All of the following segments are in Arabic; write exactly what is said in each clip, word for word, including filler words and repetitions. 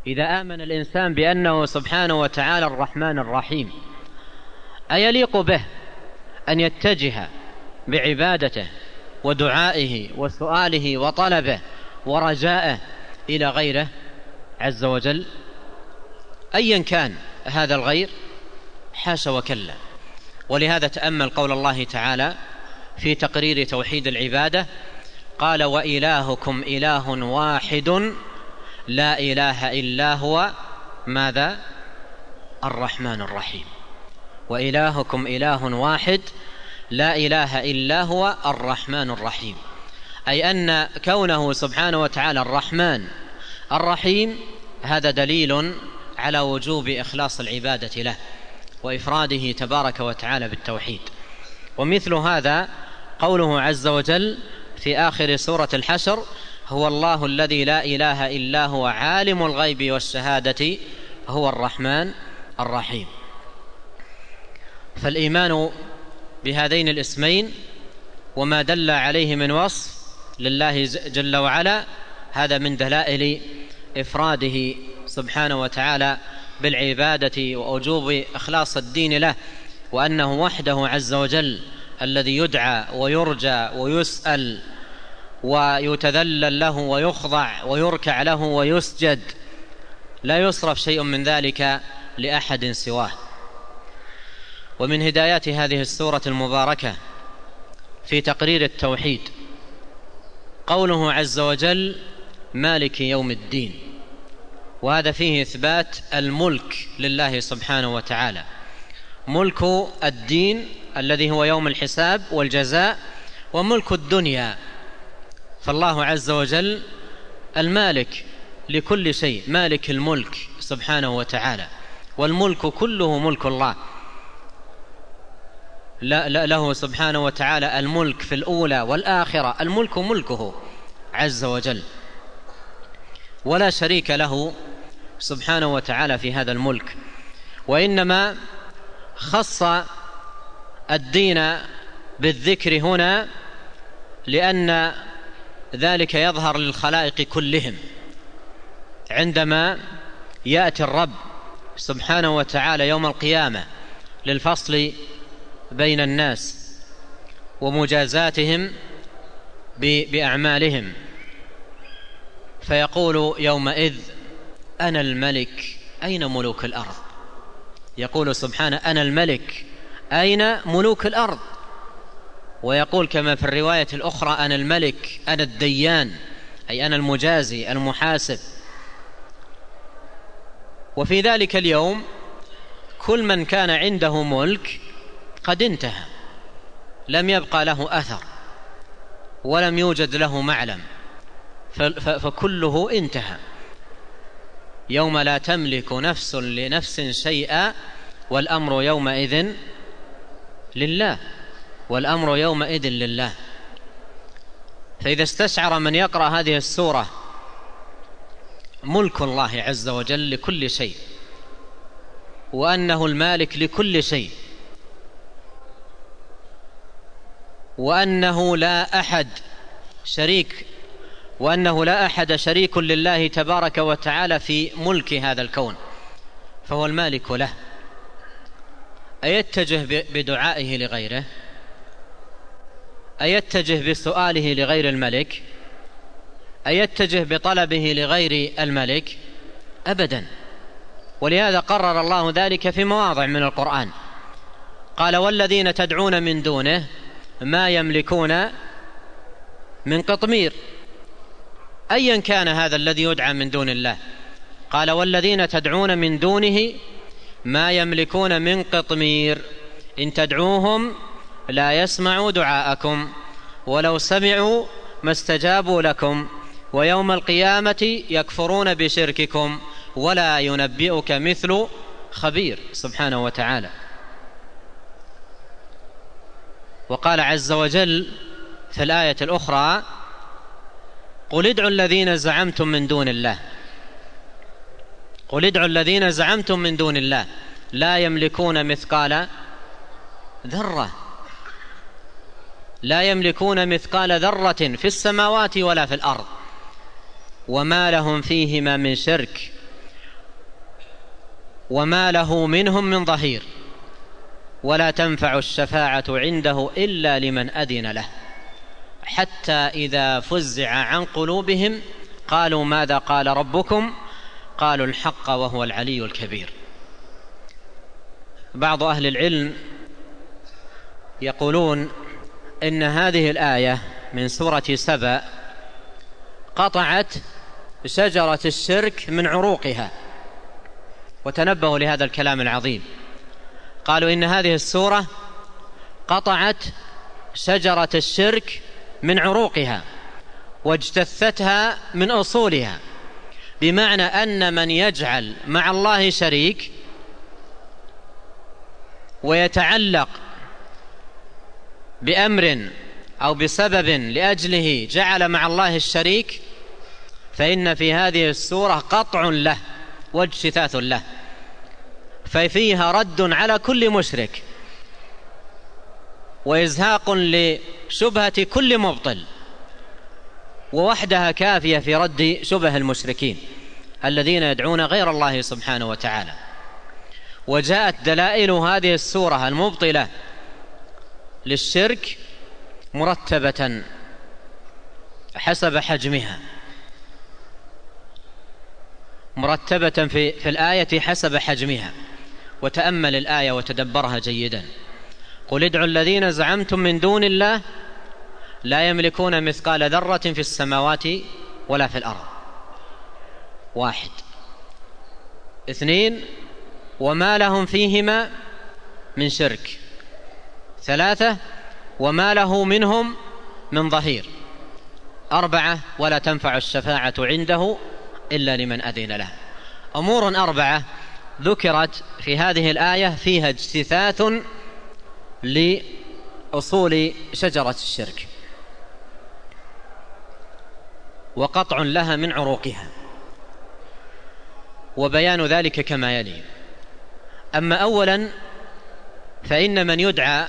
إذا آمن الإنسان بأنه سبحانه وتعالى الرحمن الرحيم، أيليق به أن يتجه بعبادته ودعائه وسؤاله وطلبه ورجائه إلى غيره عز وجل أيا كان هذا الغير؟ حاشا وكلا. ولهذا تأمل قول الله تعالى في تقرير توحيد العبادة، قال: وإلهكم إله واحد لا إله إلا هو ماذا؟ الرحمن الرحيم. وإلهكم إله واحد لا إله إلا هو الرحمن الرحيم، أي أن كونه سبحانه وتعالى الرحمن الرحيم هذا دليل على وجوب إخلاص العبادة له وإفراده تبارك وتعالى بالتوحيد. ومثل هذا قوله عز وجل في آخر سورة الحشر: هو الله الذي لا إله إلا هو عالم الغيب والشهادة هو الرحمن الرحيم. فالإيمان بهذين الاسمين وما دل عليه من وصف لله جل وعلا هذا من دلائل إفراده سبحانه وتعالى بالعبادة ووجوب إخلاص الدين له، وأنه وحده عز وجل الذي يدعى ويرجى ويسأل ويتذلل له ويخضع ويركع له ويسجد، لا يصرف شيء من ذلك لأحد سواه. ومن هدايات هذه السورة المباركة في تقرير التوحيد قوله عز وجل: مالك يوم الدين، وهذا فيه إثبات الملك لله سبحانه وتعالى، ملك الدين الذي هو يوم الحساب والجزاء، وملك الدنيا. فالله عز وجل المالك لكل شيء، مالك الملك سبحانه وتعالى، والملك كله ملك الله، له سبحانه وتعالى الملك في الأولى والآخرة، الملك ملكه عز وجل، ولا شريك له سبحانه وتعالى في هذا الملك. وإنما خص الدين بالذكر هنا لأن ذلك يظهر للخلائق كلهم عندما يأتي الرب سبحانه وتعالى يوم القيامة للفصل بين الناس ومجازاتهم بأعمالهم، فيقول يومئذ: أنا الملك أين ملوك الأرض؟ يقول سبحانه: أنا الملك أين ملوك الأرض؟ ويقول كما في الرواية الأخرى: أنا الملك أنا الديان، أي أنا المجازي المحاسب. وفي ذلك اليوم كل من كان عنده ملك قد انتهى، لم يبقى له أثر ولم يوجد له معلم، فكله انتهى. يوم لا تملك نفس لنفس شيئا والأمر يومئذ لله، والأمر يومئذ لله. فإذا استشعر من يقرأ هذه السورة ملك الله عز وجل لكل شيء، وأنه المالك لكل شيء، وأنه لا أحد شريك وأنه لا أحد شريك لله تبارك وتعالى في ملك هذا الكون، فهو المالك له، أيتجه بدعائه لغيره؟ أيتجه بسؤاله لغير الملك؟ أيتجه بطلبه لغير الملك؟ أبدا. ولهذا قرر الله ذلك في مواضع من القرآن، قال: والذين تدعون من دونه ما يملكون من قطمير. أيا كان هذا الذي يدعى من دون الله، قال: والذين تدعون من دونه ما يملكون من قطمير إن تدعوهم لا يسمعوا دعاءكم ولو سمعوا ما استجابوا لكم ويوم القيامة يكفرون بشرككم ولا ينبئك مثل خبير سبحانه وتعالى. وقال عز وجل في الآية الأخرى: قل ادعوا الذين زعمتم من دون الله قل ادعوا الذين زعمتم من دون الله لا يملكون مثقال ذرة لا يملكون مثقال ذرة في السماوات ولا في الأرض وما لهم فيهما من شرك وما له منهم من ظهير ولا تنفع الشفاعة عنده إلا لمن أذن له حتى إذا فزع عن قلوبهم قالوا ماذا قال ربكم قالوا الحق وهو العلي الكبير. بعض أهل العلم يقولون إن هذه الآية من سورة سبأ قطعت شجرة الشرك من عروقها. وتنبهوا لهذا الكلام العظيم، قالوا إن هذه السورة قطعت شجرة الشرك من عروقها واجتثتها من أصولها، بمعنى أن من يجعل مع الله شريك ويتعلق بأمر أو بسبب لأجله جعل مع الله الشريك فإن في هذه السورة قطع له واجتثاث له، ففيها رد على كل مشرك وإزهاق لشبهة كل مبطل، ووحدها كافية في رد شبه المشركين الذين يدعون غير الله سبحانه وتعالى. وجاءت دلائل هذه السورة المبطلة للشرك مرتبة حسب حجمها، مرتبة في, في الآية حسب حجمها. وتأمل الآية وتدبرها جيدا. قل ادعوا الذين زعمتم من دون الله لا يملكون مثقال ذرة في السماوات ولا في الأرض. واحد. اثنين، وما لهم فيهما من شرك. ثلاثة، وما له منهم من ظهير. أربعة، ولا تنفع الشفاعة عنده إلا لمن أذن له. أمور أربعة ذكرت في هذه الآية فيها اجتثاث لأصول شجرة الشرك وقطع لها من عروقها، وبيان ذلك كما يلي. أما أولا فإن من يدعى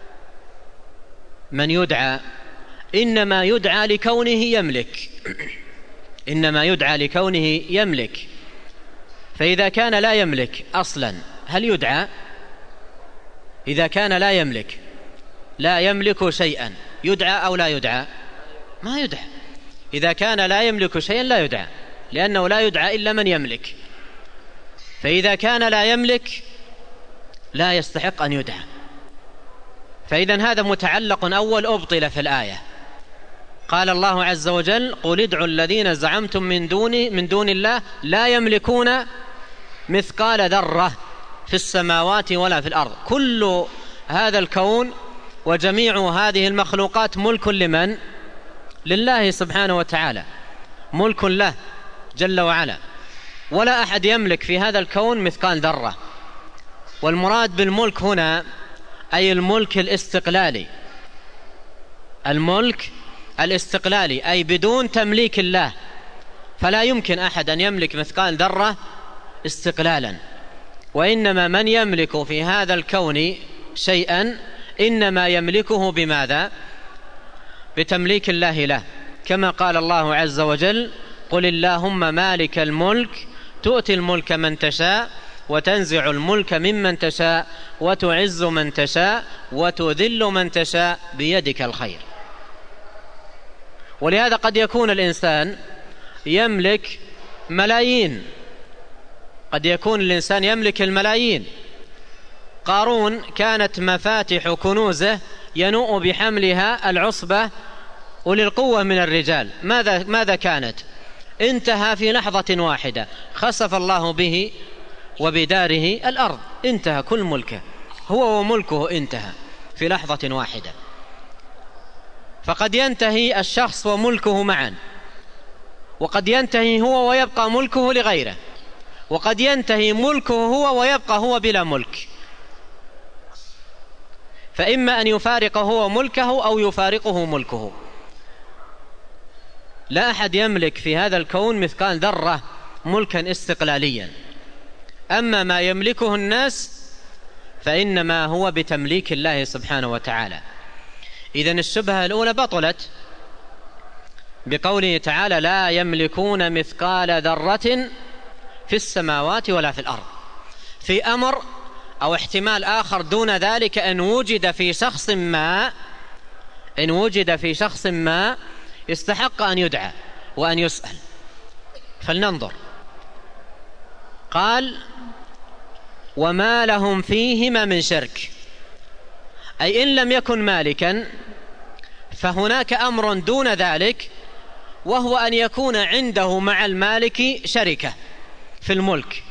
من يدعى إنما يدعى لكونه يملك إنما يدعى لكونه يملك فإذا كان لا يملك أصلا هل يدعى؟ إذا كان لا يملك لا يملك شيئا يدعى أو لا يدعى؟ ما يدعى. إذا كان لا يملك شيئا لا يدعى، لأنه لا يدعى إلا من يملك. فإذا كان لا يملك لا يستحق أن يدعى. فإذن هذا متعلق أول أبطل في الآية. قال الله عز وجل قل ادعوا الذين زعمتم من دون من دون الله لا يملكون مثقال ذرة في السماوات ولا في الأرض. كل هذا الكون وجميع هذه المخلوقات ملك لمن؟ لله سبحانه وتعالى، ملك له جل وعلا، ولا أحد يملك في هذا الكون مثقال ذرة. والمراد بالملك هنا أي الملك الاستقلالي، الملك الاستقلالي أي بدون تمليك الله، فلا يمكن أحد أن يملك مثقال ذرة استقلالا. وإنما من يملك في هذا الكون شيئا إنما يملكه بماذا؟ بتمليك الله له، كما قال الله عز وجل قل اللهم مالك الملك تؤتي الملك من تشاء وتنزع الملك ممن تشاء وتعز من تشاء وتذل من تشاء بيدك الخير. ولهذا قد يكون الإنسان يملك ملايين، قد يكون الإنسان يملك الملايين. قارون كانت مفاتح كنوزه ينوء بحملها العصبة أولي القوة من الرجال. ماذا, ماذا كانت؟ انتهى في لحظة واحدة، خسف الله به وبداره الأرض، انتهى كل ملكه، هو وملكه انتهى في لحظة واحدة. فقد ينتهي الشخص وملكه معا، وقد ينتهي هو ويبقى ملكه لغيره، وقد ينتهي ملكه هو ويبقى هو بلا ملك. فإما أن يفارق هو ملكه أو يفارقه ملكه. لا أحد يملك في هذا الكون مثقال ذرة ملكا استقلاليا. أما ما يملكه الناس فإنما هو بتمليك الله سبحانه وتعالى. إذن الشبهة الأولى بطلت بقوله تعالى لا يملكون مثقال ذرة في السماوات ولا في الأرض. في أمر أو احتمال آخر دون ذلك إن وجد في شخص ما إن وجد في شخص ما يستحق أن يدعى وأن يسأل. فلننظر. قال وما لهم فيهما من شرك، أي إن لم يكن مالكا فهناك أمر دون ذلك، وهو أن يكون عنده مع المالك شركة في الملك،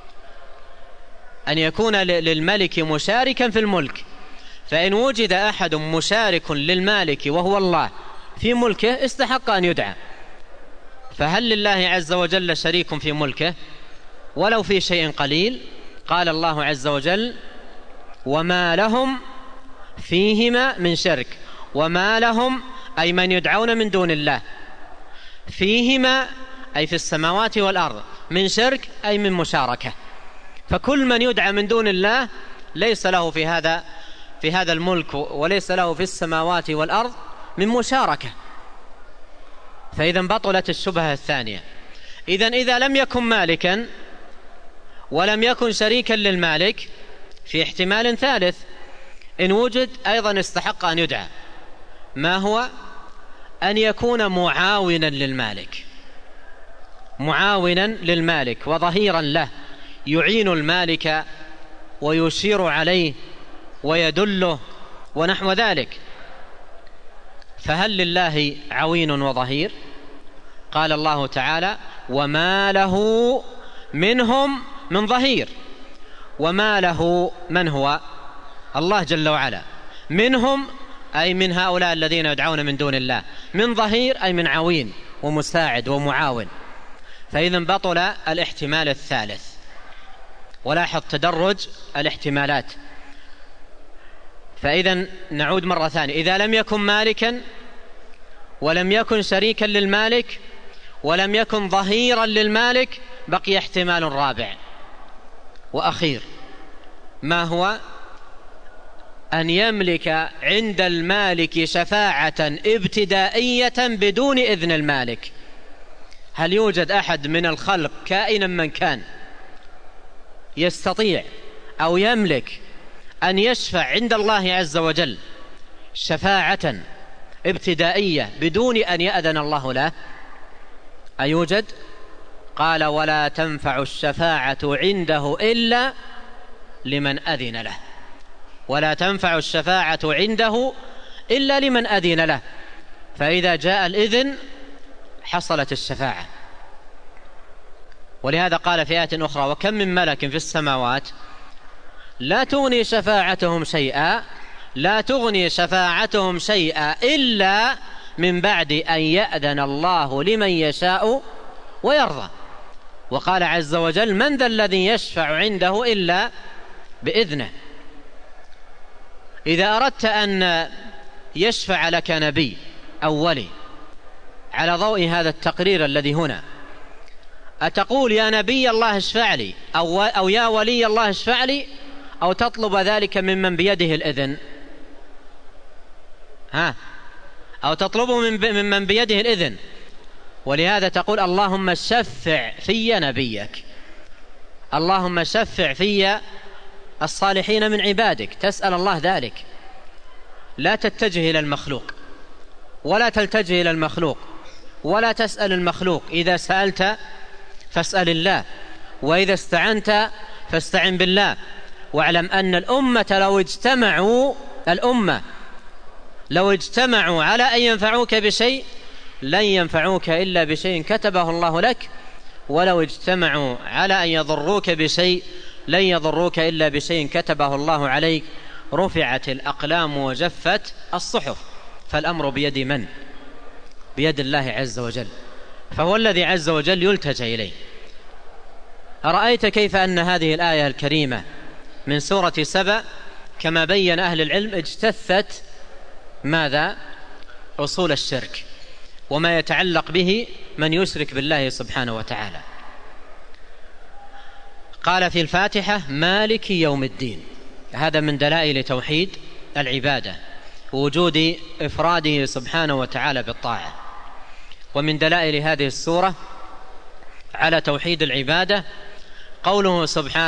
أن يكون للملك مشاركا في الملك. فإن وجد أحد مشارك للمالك وهو الله في ملكه استحق أن يدعى. فهل لله عز وجل شريك في ملكه ولو في شيء قليل؟ قال الله عز وجل وما لهم فيهما من شرك. وما لهم أي من يدعون من دون الله، فيهما أي في السماوات والأرض، من شرك أي من مشاركة. فكل من يدعى من دون الله ليس له في هذا في هذا الملك وليس له في السماوات والأرض من مشاركة. فإذا بطلت الشبهة الثانية. إذن إذا لم يكن مالكا ولم يكن شريكا للمالك، في احتمال ثالث إن وجد أيضا استحق أن يدعى، ما هو؟ أن يكون معاونا للمالك، معاونا للمالك وظهيرا له، يعين المالك ويشير عليه ويدله ونحو ذلك. فهل لله عوين وظهير؟ قال الله تعالى وما له منهم من ظهير. وما له من هو؟ الله جل وعلا. منهم أي من هؤلاء الذين يدعون من دون الله، من ظهير أي من عوين ومساعد ومعاون. فإذا بطل الاحتمال الثالث. ولاحظ تدرج الاحتمالات. فإذا نعود مرة ثانية، إذا لم يكن مالكا ولم يكن شريكا للمالك ولم يكن ظهيرا للمالك، بقي احتمال رابع وأخير، ما هو؟ أن يملك عند المالك شفاعة ابتدائية بدون إذن المالك. هل يوجد أحد من الخلق كائنا من كان يستطيع أو يملك أن يشفع عند الله عز وجل شفاعة ابتدائية بدون أن يأذن الله له؟ أيوجد؟ قال ولا تنفع الشفاعة عنده إلا لمن أذن له. ولا تنفع الشفاعة عنده إلا لمن أذن له. فإذا جاء الإذن حصلت الشفاعة. ولهذا قال في آية أخرى وكم من ملك في السماوات لا تغني شفاعتهم شيئا لا تغني شفاعتهم شيئا إلا من بعد أن يأذن الله لمن يشاء ويرضى. وقال عز وجل من ذا الذي يشفع عنده إلا بإذنه. إذا أردت أن يشفع لك نبي أو ولي على ضوء هذا التقرير الذي هنا، أتقول يا نبي الله اشفع لي أو, أو يا ولي الله اشفع لي، أو تطلب ذلك ممن بيده الإذن؟ ها؟ أو تطلبه من ممن بيده الإذن. ولهذا تقول اللهم شفع في نبيك، اللهم شفع في الصالحين من عبادك، تسأل الله ذلك. لا تتجه إلى المخلوق ولا تلتجه إلى المخلوق ولا تسأل المخلوق. إذا سألت فاسأل الله، وإذا استعنت فاستعن بالله. واعلم أن الأمة لو اجتمعوا الأمة لو اجتمعوا على أن ينفعوك بشيء لن ينفعوك إلا بشيء كتبه الله لك، ولو اجتمعوا على أن يضروك بشيء لن يضروك إلا بشيء كتبه الله عليك. رفعت الأقلام وجفت الصحف. فالأمر بيد من؟ بيد الله عز وجل. فهو الذي عز وجل يلتجأ إليه. أرأيت كيف أن هذه الآية الكريمة من سورة سبأ كما بين أهل العلم اجتثت ماذا؟ أصول الشرك وما يتعلق به من يشرك بالله سبحانه وتعالى. قال في الفاتحة مالك يوم الدين. هذا من دلائل توحيد العبادة ووجود إفراده سبحانه وتعالى بالطاعة. ومن دلائل هذه السورة على توحيد العبادة قوله سبحانه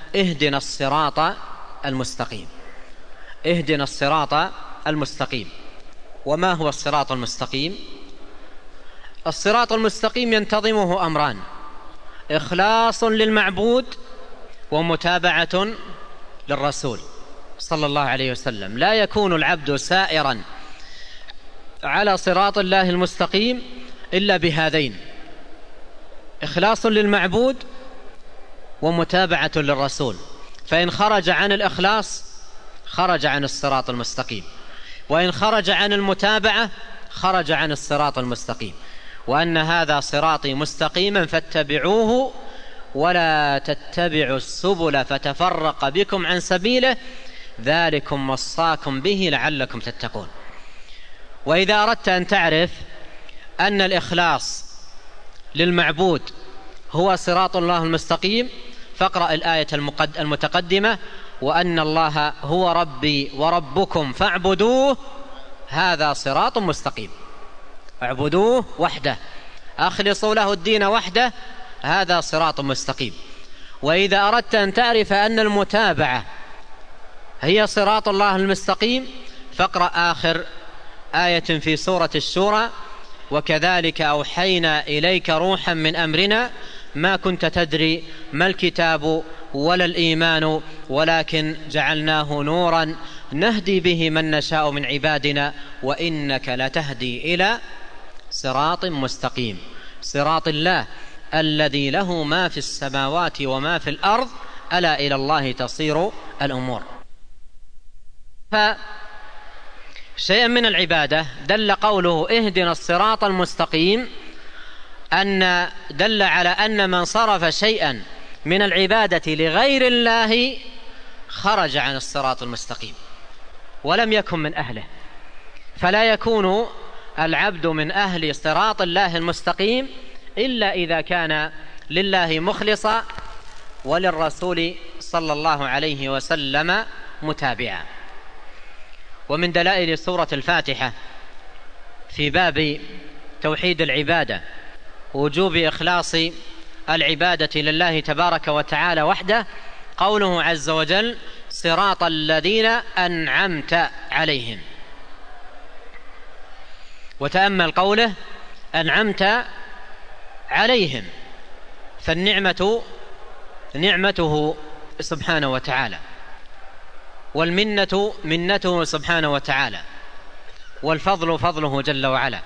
اهدنا الصراط المستقيم. اهدنا الصراط المستقيم. وما هو الصراط المستقيم؟ الصراط المستقيم ينتظمه أمران: إخلاص للمعبود ومتابعة للرسول صلى الله عليه وسلم. لا يكون العبد سائرا على صراط الله المستقيم إلا بهذين: إخلاص للمعبود ومتابعة للرسول. فإن خرج عن الإخلاص خرج عن الصراط المستقيم، وإن خرج عن المتابعة خرج عن الصراط المستقيم. وأن هذا صراطي مستقيما فاتبعوه ولا تتبعوا السبل فتفرق بكم عن سبيله ذلكم وصاكم به لعلكم تتقون. وإذا أردت أن تعرف أن الإخلاص للمعبود هو صراط الله المستقيم فاقرأ الآية المتقدمة: وأن الله هو ربي وربكم فاعبدوه هذا صراط مستقيم. اعبدوه وحده، أخلصوا له الدين وحده، هذا صراط مستقيم. وإذا أردت أن تعرف أن المتابعة هي صراط الله المستقيم فاقرأ آخر آية في سورة الشورى: وكذلك أوحينا إليك روحا من أمرنا ما كنت تدري ما الكتاب ولا الإيمان ولكن جعلناه نورا نهدي به من نشاء من عبادنا وإنك لتهدي إلى صراط مستقيم. صراط الله الذي له ما في السماوات وما في الأرض ألا إلى الله تصير الأمور. فشيئا من العبادة دل قوله اهدنا الصراط المستقيم أن دل على أن من صرف شيئا من العبادة لغير الله خرج عن الصراط المستقيم ولم يكن من أهله. فلا يكون العبد من أهل صراط الله المستقيم إلا إذا كان لله مخلصا وللرسول صلى الله عليه وسلم متابعا. ومن دلائل سورة الفاتحة في باب توحيد العبادة وجوب إخلاص العبادة لله تبارك وتعالى وحده قوله عز وجل: صراط الذين أنعمت عليهم. وتأمل قوله أنعمت عليهم، فالنعمة نعمته سبحانه وتعالى، والمنة منته سبحانه وتعالى، والفضل فضله جل وعلا.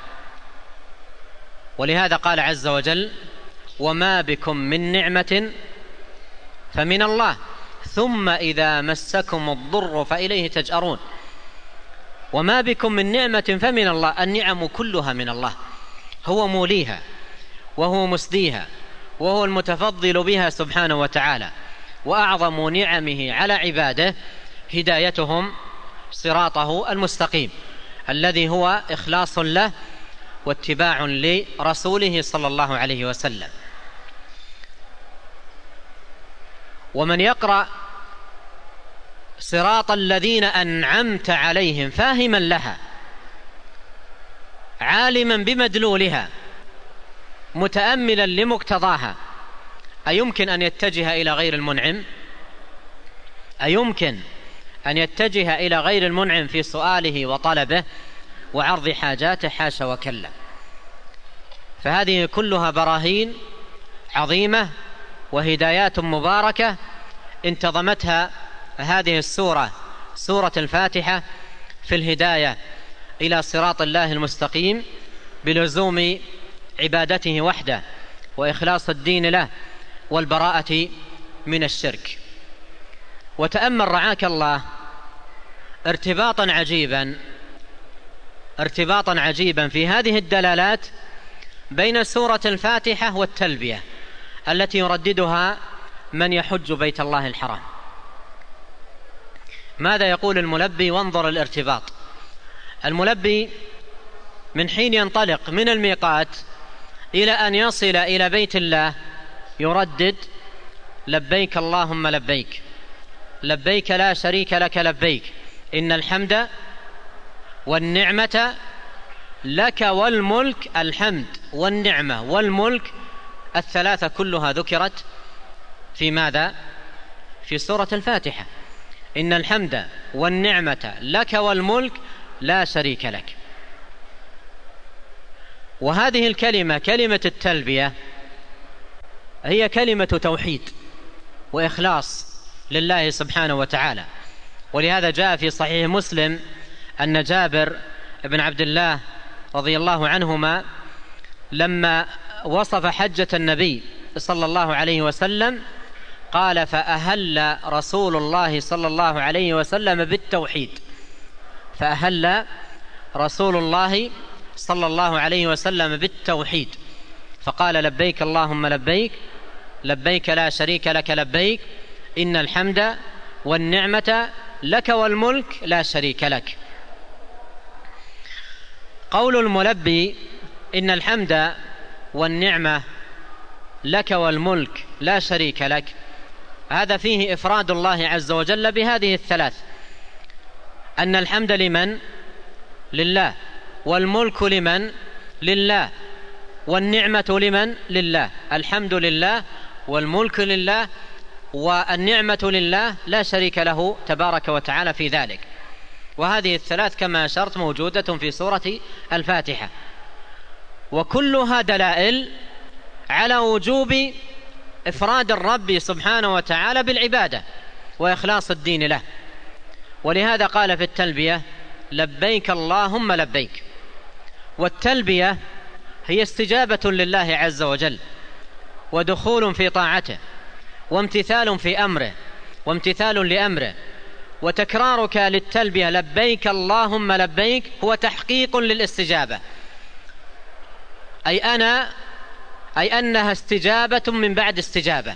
ولهذا قال عز وجل: وما بكم من نعمة فمن الله ثم إذا مسكم الضر فإليه تجأرون. وما بكم من نعمة فمن الله، النعم كلها من الله، هو موليها وهو مسديها وهو المتفضل بها سبحانه وتعالى. وأعظم نعمه على عباده هدايتهم صراطه المستقيم الذي هو إخلاص له واتباع لرسوله صلى الله عليه وسلم. ومن يقرأ صراط الذين أنعمت عليهم فاهما لها عالما بمدلولها متأملا لمقتضاها أيمكن أن يتجه إلى غير المنعم؟ أيمكن أن يتجه إلى غير المنعم في سؤاله وطلبه وعرض حاجاته؟ حاشا وكلا. فهذه كلها براهين عظيمة وهدايات مباركة انتظمتها هذه السورة سورة الفاتحة في الهداية إلى صراط الله المستقيم بلزوم عبادته وحده وإخلاص الدين له والبراءة من الشرك. وتأمل رعاك الله ارتباطا عجيبا ارتباطا عجيبا في هذه الدلالات بين سورة الفاتحة والتلبية التي يرددها من يحج بيت الله الحرام. ماذا يقول الملبي؟ وانظر الارتباط. الملبي من حين ينطلق من الميقات إلى أن يصل إلى بيت الله يردد: لبيك اللهم لبيك، لبيك لا شريك لك لبيك، إن الحمد والنعمة لك والملك. الحمد والنعمة والملك الثلاثة كلها ذكرت في ماذا؟ في سورة الفاتحة: إن الحمد والنعمة لك والملك لا شريك لك. وهذه الكلمة كلمة التلبية هي كلمة توحيد وإخلاص لله سبحانه وتعالى. ولهذا جاء في صحيح مسلم أن جابر بن عبد الله رضي الله عنهما لما وصف حجة النبي صلى الله عليه وسلم قال: فأهل رسول الله صلى الله عليه وسلم بالتوحيد. فأهل رسول الله صلى الله عليه وسلم بالتوحيد فقال: لبيك اللهم لبيك، لبيك لا شريك لك لبيك، إن الحمد والنعمة لك والملك لا شريك لك. قول الملبي إن الحمد والنعمة لك والملك لا شريك لك، هذا فيه إفراد الله عز وجل بهذه الثلاث: أن الحمد لمن؟ لله، والملك لمن؟ لله، والنعمة لمن؟ لله. الحمد لله والملك لله والنعمة لله، لا شريك له تبارك وتعالى في ذلك. وهذه الثلاث كما أشرت موجودة في سورة الفاتحة، وكلها دلائل على وجوب إفراد الرب سبحانه وتعالى بالعبادة وإخلاص الدين له. ولهذا قال في التلبية: لبيك اللهم لبيك. والتلبية هي استجابة لله عز وجل، ودخول في طاعته، وامتثال في أمره، وامتثال لأمره. وتكرارك للتلبية لبيك اللهم لبيك هو تحقيق للاستجابة، أي أنا أي أنها استجابة من بعد استجابة،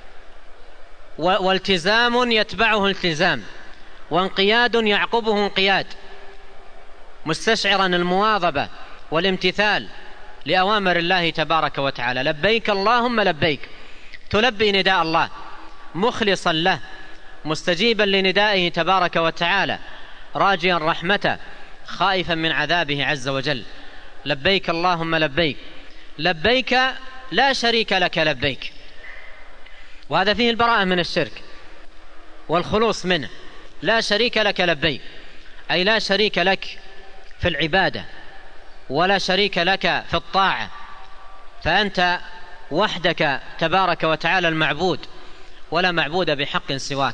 والتزام يتبعه التزام، وانقياد يعقبه انقياد، مستشعرا المواظبة والامتثال لأوامر الله تبارك وتعالى. لبيك اللهم لبيك، تلبي نداء الله مخلصا له، مستجيبا لندائه تبارك وتعالى، راجيا رحمته، خائفا من عذابه عز وجل. لبيك اللهم لبيك، لبيك لا شريك لك لبيك. وهذا فيه البراءة من الشرك والخلوص منه. لا شريك لك لبيك، أي لا شريك لك في العبادة، ولا شريك لك في الطاعة، فأنت وحدك تبارك وتعالى المعبود، ولا معبود بحق سواك.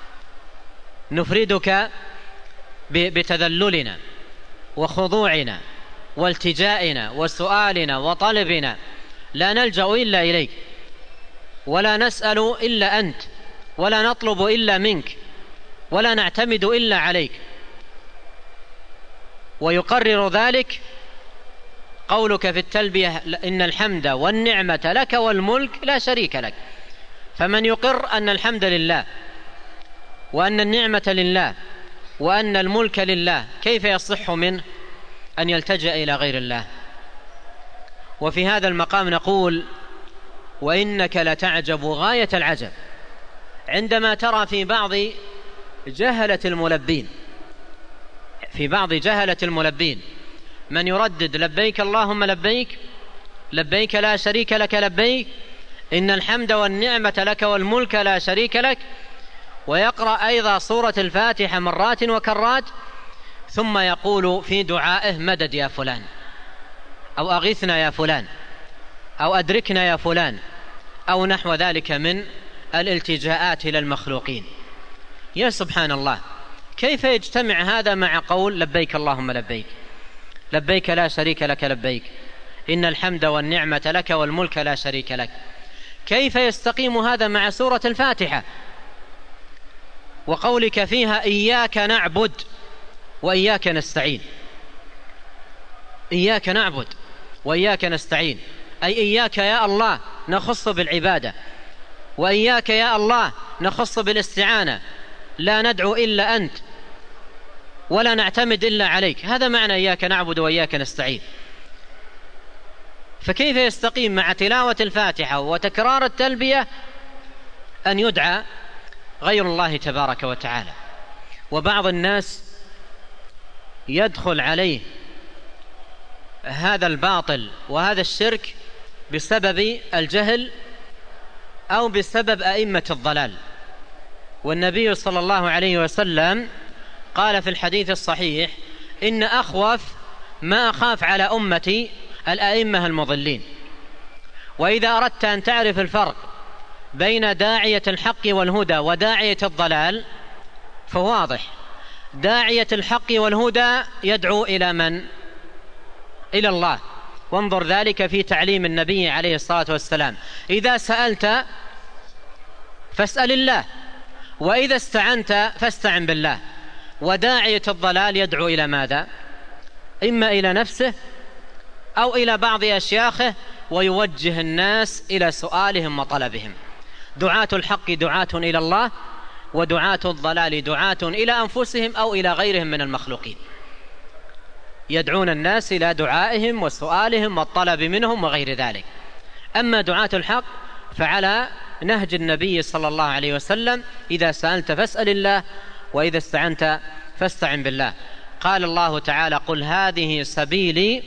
نفردك بتذللنا وخضوعنا والتجائنا وسؤالنا وطلبنا، لا نلجأ إلا إليك، ولا نسأل إلا أنت، ولا نطلب إلا منك، ولا نعتمد إلا عليك. ويقرر ذلك قولك في التلبية: إن الحمد والنعمة لك والملك لا شريك لك. فمن يقر أن الحمد لله، وأن النعمة لله، وأن الملك لله، كيف يصح منه أن يلتجأ إلى غير الله؟ وفي هذا المقام نقول: وإنك لتعجب غاية العجب عندما ترى في بعض جهلة الملبين في بعض جهلة الملبين من يردد لبيك اللهم لبيك، لبيك لا شريك لك لبيك، إن الحمد والنعمة لك والملك لا شريك لك، ويقرأ أيضا سورة الفاتحة مرات وكرات، ثم يقول في دعائه: مدد يا فلان، أو أغثنا يا فلان، أو أدركنا يا فلان، أو نحو ذلك من الالتجاءات إلى المخلوقين. يا سبحان الله، كيف يجتمع هذا مع قول لبيك اللهم لبيك، لبيك لا شريك لك لبيك، إن الحمد والنعمة لك والملك لا شريك لك؟ كيف يستقيم هذا مع سورة الفاتحة وقولك فيها: إياك نعبد وإياك نستعين؟ إياك نعبد وإياك نستعين، أي إياك يا الله نخص بالعبادة، وإياك يا الله نخص بالاستعانة، لا ندعو إلا أنت، ولا نعتمد إلا عليك. هذا معنى إياك نعبد وإياك نستعين. فكيف يستقيم مع تلاوة الفاتحة وتكرار التلبية أن يدعى غير الله تبارك وتعالى؟ وبعض الناس يدخل عليه هذا الباطل وهذا الشرك بسبب الجهل أو بسبب أئمة الضلال، والنبي صلى الله عليه وسلم قال في الحديث الصحيح: إن أخوف ما أخاف على أمتي الأئمة المضلين. وإذا أردت أن تعرف الفرق بين داعية الحق والهدى وداعية الضلال فواضح. داعية الحق والهدى يدعو إلى من؟ إلى الله. وانظر ذلك في تعليم النبي عليه الصلاة والسلام: إذا سألت فاسأل الله، وإذا استعنت فاستعن بالله. وداعية الضلال يدعو إلى ماذا؟ إما إلى نفسه أو إلى بعض أشياخه، ويوجه الناس إلى سؤالهم وطلبهم. دعاة الحق دعاة إلى الله، ودعاة الضلال دعاة إلى أنفسهم أو إلى غيرهم من المخلوقين، يدعون الناس إلى دعائهم وسؤالهم والطلب منهم وغير ذلك. أما دعاة الحق فعلى نهج النبي صلى الله عليه وسلم: إذا سألت فاسأل الله، وإذا استعنت فاستعن بالله. قال الله تعالى: قل هذه سبيلي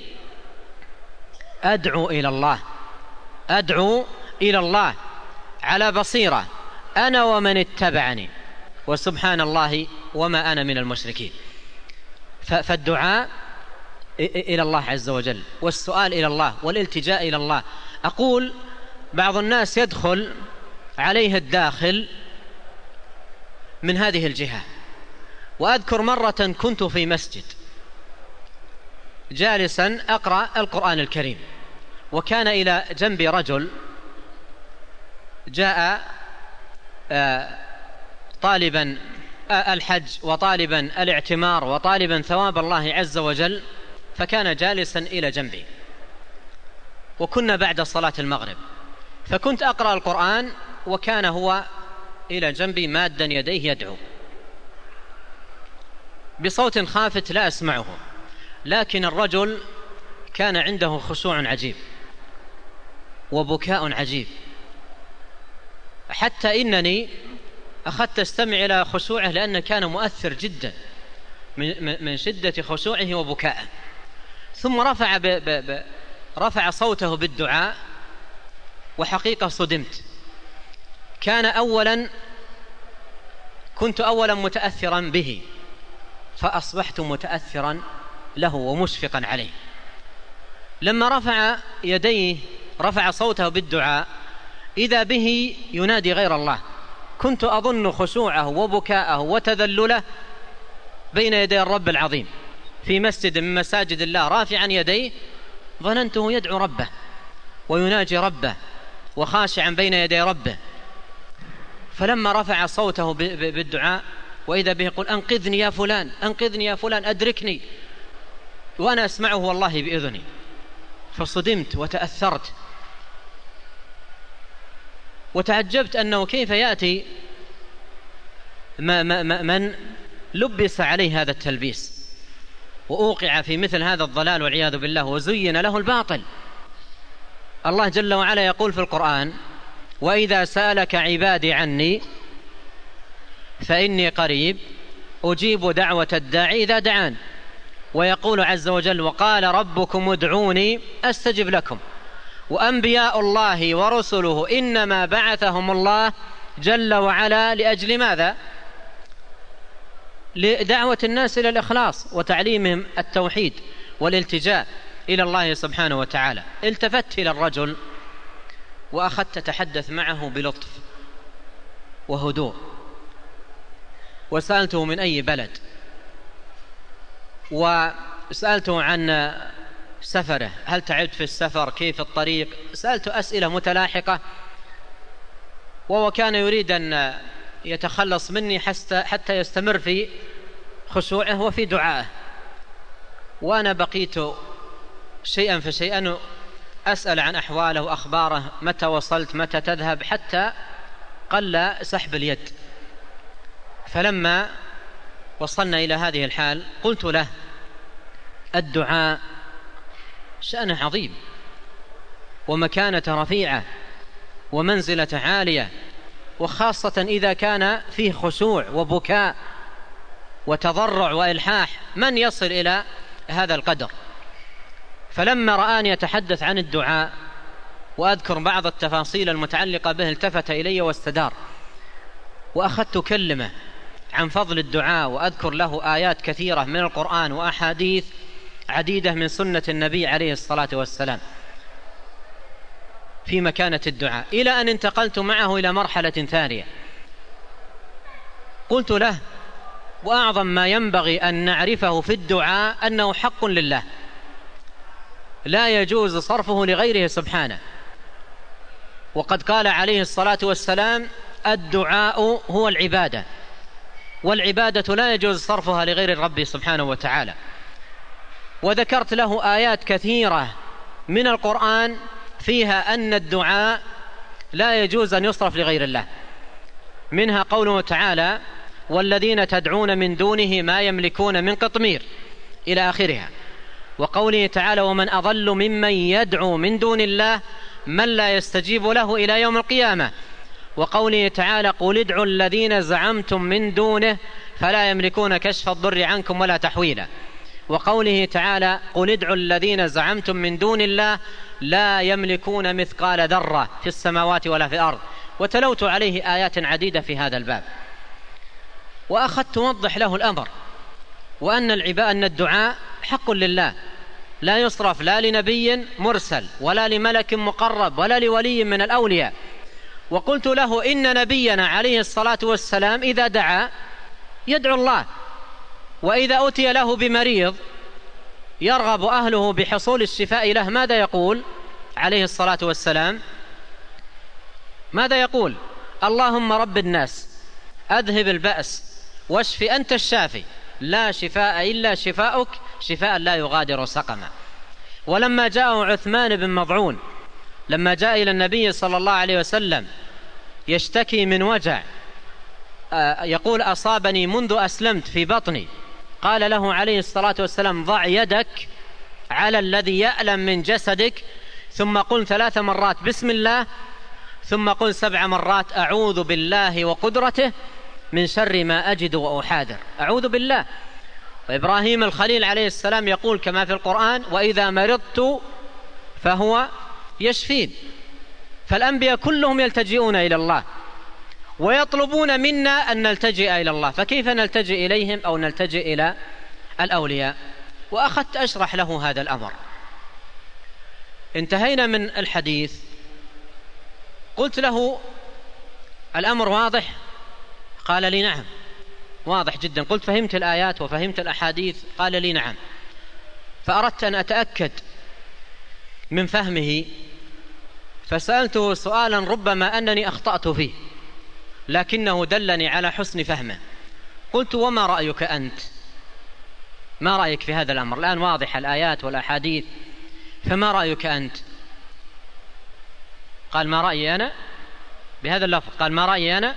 أدعو إلى الله، أدعو إلى الله على بصيرة أنا ومن اتبعني، وسبحان الله وما أنا من المشركين. فالدعاء إلى الله عز وجل، والسؤال إلى الله، والالتجاء إلى الله. أقول بعض الناس يدخل عليه الداخل من هذه الجهة. وأذكر مرة كنت في مسجد جالسا أقرأ القرآن الكريم، وكان إلى جنبي رجل جاء طالبا الحج وطالبا الاعتمار وطالبا ثواب الله عز وجل، فكان جالسا إلى جنبي، وكنا بعد صلاة المغرب، فكنت أقرأ القرآن وكان هو إلى جنبي مادا يديه يدعو بصوت خافت لا أسمعه، لكن الرجل كان عنده خشوع عجيب وبكاء عجيب، حتى إنني أخذت أستمع إلى خشوعه لأنه كان مؤثر جدا من شدة خشوعه وبكائه. ثم رفع, ب ب ب رفع صوته بالدعاء، وحقيقة صدمت. كان أولا كنت أولا متأثرا به، فأصبحت متأثرا له ومشفقا عليه. لما رفع يديه رفع صوته بالدعاء إذا به ينادي غير الله. كنت أظن خشوعه وبكاءه وتذلله بين يدي الرب العظيم في مسجد من مساجد الله رافعا يديه، ظننته يدعو ربه ويناجي ربه وخاشعا بين يدي ربه. فلما رفع صوته بالدعاء وإذا به يقول: أنقذني يا فلان، أنقذني يا فلان، أدركني، وأنا أسمعه والله بإذني. فصدمت وتأثرت وتعجبت أنه كيف يأتي من لبس عليه هذا التلبيس وأوقع في مثل هذا الضلال والعياذ بالله وزين له الباطل. الله جل وعلا يقول في القرآن: وإذا سألك عبادي عني فإني قريب أجيب دعوة الداعي إذا دعان. ويقول عز وجل: وقال ربكم ادعوني أستجب لكم. وأنبياء الله ورسله إنما بعثهم الله جل وعلا لأجل ماذا؟ لدعوة الناس إلى الإخلاص وتعليمهم التوحيد والالتجاء إلى الله سبحانه وتعالى. التفت إلى الرجل وأخذت أتحدث معه بلطف وهدوء، وسألته من أي بلد، وسألته عن سفره، هل تعبت في السفر، كيف الطريق، سألته أسئلة متلاحقة، وهو كان يريد أن يتخلص مني حتى يستمر في خشوعه وفي دعائه. وأنا بقيت شيئا فشيئا أسأل عن أحواله وأخباره، متى وصلت، متى تذهب، حتى قل سحب اليد. فلما وصلنا إلى هذه الحال قلت له: الدعاء شأنه عظيم ومكانة رفيعة ومنزلة عالية، وخاصة إذا كان فيه خشوع وبكاء وتضرع وإلحاح، من يصل إلى هذا القدر؟ فلما رآني يتحدث عن وأخذت كلمة عن فضل الدعاء وأذكر له آيات كثيرة من القرآن وأحاديث عديدة من سنة النبي عليه الصلاة والسلام في مكانة الدعاء، إلى أن انتقلت معه إلى مرحلة ثانية. قلت له: وأعظم ما ينبغي أن نعرفه في الدعاء أنه حق لله لا يجوز صرفه لغيره سبحانه، وقد قال عليه الصلاة والسلام: الدعاء هو العبادة، والعبادة لا يجوز صرفها لغير الرب سبحانه وتعالى. وذكرت له آيات كثيرة من القرآن فيها أن الدعاء لا يجوز أن يصرف لغير الله، منها قوله تعالى: والذين تدعون من دونه ما يملكون من قطمير إلى آخرها، وقوله تعالى: ومن أضل ممن يدعو من دون الله من لا يستجيب له إلى يوم القيامة، وقوله تعالى: قل ادعوا الذين زعمتم من دونه فلا يملكون كشف الضر عنكم ولا تحويلا، وقوله تعالى: قل ادعوا الذين زعمتم من دون الله لا يملكون مثقال ذرة في السماوات ولا في الأرض. وتلوت عليه آيات عديدة في هذا الباب، وأخذت توضح له الأمر، وأن العباء أن الدعاء حق لله لا يصرف لا لنبي مرسل ولا لملك مقرب ولا لولي من الأولياء. وقلت له: إن نبينا عليه الصلاة والسلام إذا دعا يدعو الله، وإذا أتي له بمريض يرغب أهله بحصول الشفاء له ماذا يقول عليه الصلاة والسلام؟ ماذا يقول؟ اللهم رب الناس أذهب البأس واشف أنت الشافي لا شفاء إلا شفاؤك شفاء لا يغادر سقما. ولما جاءه عثمان بن مضعون لما جاء إلى النبي صلى الله عليه وسلم يشتكي من وجع يقول: أصابني منذ أسلمت في بطني، قال له عليه الصلاة والسلام: ضع يدك على الذي يألم من جسدك، ثم قل ثلاث مرات بسم الله، ثم قل سبع مرات أعوذ بالله وقدرته من شر ما أجد وأحاذر. أعوذ بالله. وإبراهيم الخليل عليه السلام يقول كما في القرآن: وإذا مرضت فهو يشفين. فالأنبياء كلهم يلتجئون إلى الله ويطلبون منا أن نلتجئ إلى الله، فكيف نلتجئ إليهم أو نلتجئ إلى الأولياء؟ وأخذت أشرح له هذا الأمر. انتهينا من الحديث، قلت له: الأمر واضح؟ قال لي: نعم واضح جدا. قلت: فهمت الآيات وفهمت الأحاديث؟ قال لي: نعم. فأردت أن أتأكد من فهمه، فسألته سؤالا ربما أنني أخطأت فيه، لكنه دلني على حسن فهمه. قلت: وما رأيك أنت؟ ما رأيك في هذا الأمر؟ الآن واضح الآيات والأحاديث، فما رأيك أنت؟ قال: ما رأيي أنا؟ بهذا اللفظ قال: ما رأيي أنا؟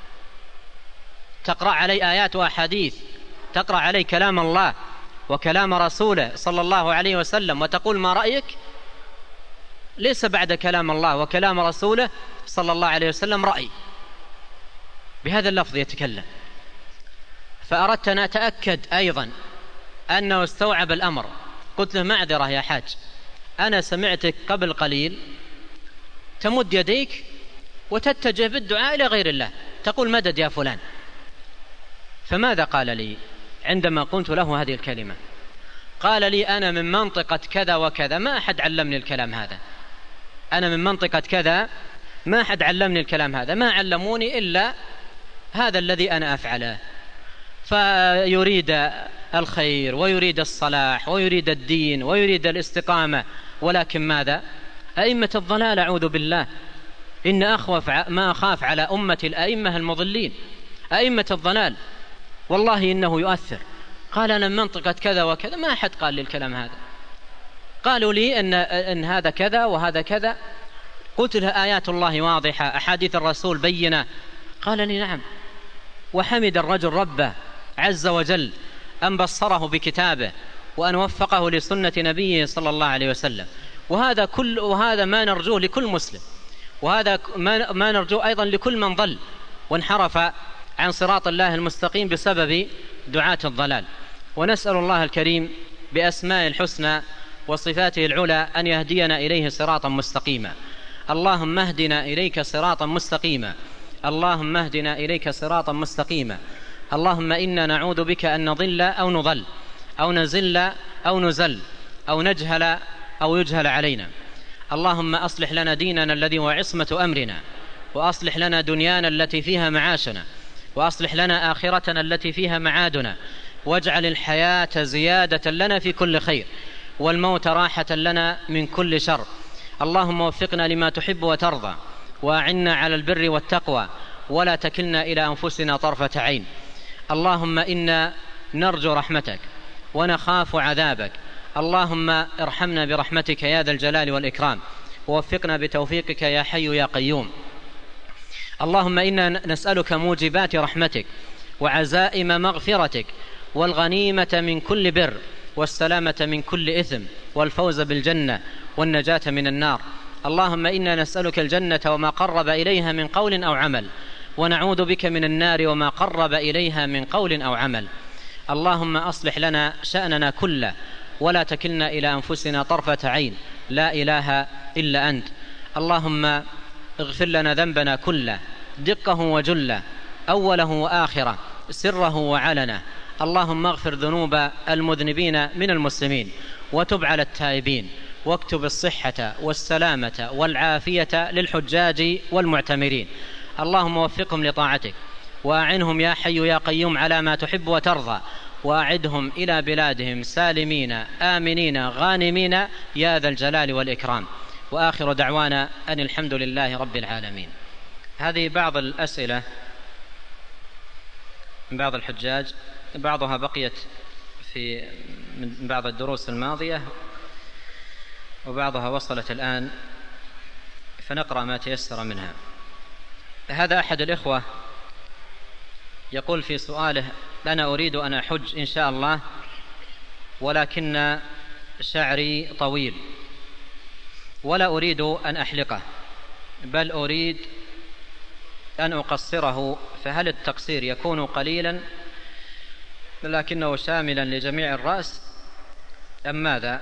تقرأ علي آيات وأحاديث، تقرأ علي كلام الله وكلام رسوله صلى الله عليه وسلم، وتقول ما رأيك؟ ليس بعد كلام الله وكلام رسوله صلى الله عليه وسلم رأي. بهذا اللفظ يتكلم. فأردت أن أتأكد أيضا أنه استوعب الأمر. قلت له: معذرة يا حاج، أنا سمعتك قبل قليل تمد يديك وتتجه بالدعاء إلى غير الله، تقول مدد يا فلان. فماذا قال لي عندما قلت له هذه الكلمة؟ قال لي: أنا من منطقة كذا وكذا، ما أحد علمني الكلام هذا. أنا من منطقة كذا، ما أحد علمني الكلام هذا، ما علموني إلا هذا الذي أنا أفعله. فيريد الخير ويريد الصلاح ويريد الدين ويريد الاستقامة، ولكن ماذا؟ أئمة الضلال، أعوذ بالله. إن أخوف ما أخاف على أمة الأئمة المضلين، أئمة الضلال، والله إنه يؤثر. قال: أنا من منطقة كذا وكذا، ما أحد قال لي الكلام هذا، قالوا لي أن, أن هذا كذا وهذا كذا. قلت له: آيات الله واضحة، أحاديث الرسول بينة. قال لي: نعم. وحمد الرجل ربه عز وجل أن بصره بكتابه وأن وفقه لسنة نبيه صلى الله عليه وسلم. وهذا كل وهذا ما نرجوه لكل مسلم، وهذا ما نرجوه أيضا لكل من ضل وانحرف عن صراط الله المستقيم بسبب دعاة الضلال. ونسأل الله الكريم بأسماء الحسنى وصفاته العلى أن يهدينا إليه صراطا مستقيما. اللهم اهدنا إليك صراطا مستقيما، اللهم اهدنا إليك صراطا مستقيما. اللهم إنا نعوذ بك أن نضل أو نضل أو نزل أو نزل أو نجهل أو يجهل علينا. اللهم أصلح لنا ديننا الذي هو عصمة أمرنا، وأصلح لنا دنيانا التي فيها معاشنا، وأصلح لنا آخرتنا التي فيها معادنا، واجعل الحياة زيادة لنا في كل خير، والموت راحة لنا من كل شر. اللهم وفقنا لما تحب وترضى، وأعنا على البر والتقوى، ولا تكلنا إلى أنفسنا طرفة عين. اللهم إنا نرجو رحمتك ونخاف عذابك. اللهم ارحمنا برحمتك يا ذا الجلال والإكرام، ووفقنا بتوفيقك يا حي يا قيوم. اللهم إنا نسألك موجبات رحمتك وعزائم مغفرتك والغنيمة من كل بر والسلامة من كل إثم والفوز بالجنة والنجاة من النار. اللهم إنا نسألك الجنة وما قرب إليها من قول أو عمل، ونعوذ بك من النار وما قرب إليها من قول أو عمل. اللهم أصلح لنا شأننا كله، ولا تكلنا إلى أنفسنا طرفة عين، لا إله إلا أنت. اللهم اغفر لنا ذنبنا كله، دقه وجله، أوله وآخره، سره وعلنه. اللهم اغفر ذنوب المذنبين من المسلمين، وتب على التائبين، واكتب الصحة والسلامة والعافية للحجاج والمعتمرين. اللهم وفقهم لطاعتك، وأعنهم يا حي يا قيوم على ما تحب وترضى، وأعدهم إلى بلادهم سالمين آمنين غانمين يا ذا الجلال والإكرام. وآخر دعوانا أن الحمد لله رب العالمين. هذه بعض الأسئلة من بعض الحجاج، بعضها بقيت في من بعض الدروس الماضية، وبعضها وصلت الآن، فنقرأ ما تيسر منها. هذا أحد الإخوة يقول في سؤاله: أنا أريد أن أحج إن شاء الله، ولكن شعري طويل ولا أريد أن أحلقه، بل أريد أن أقصره، فهل التقصير يكون قليلا لكنه شاملا لجميع الرأس أم ماذا؟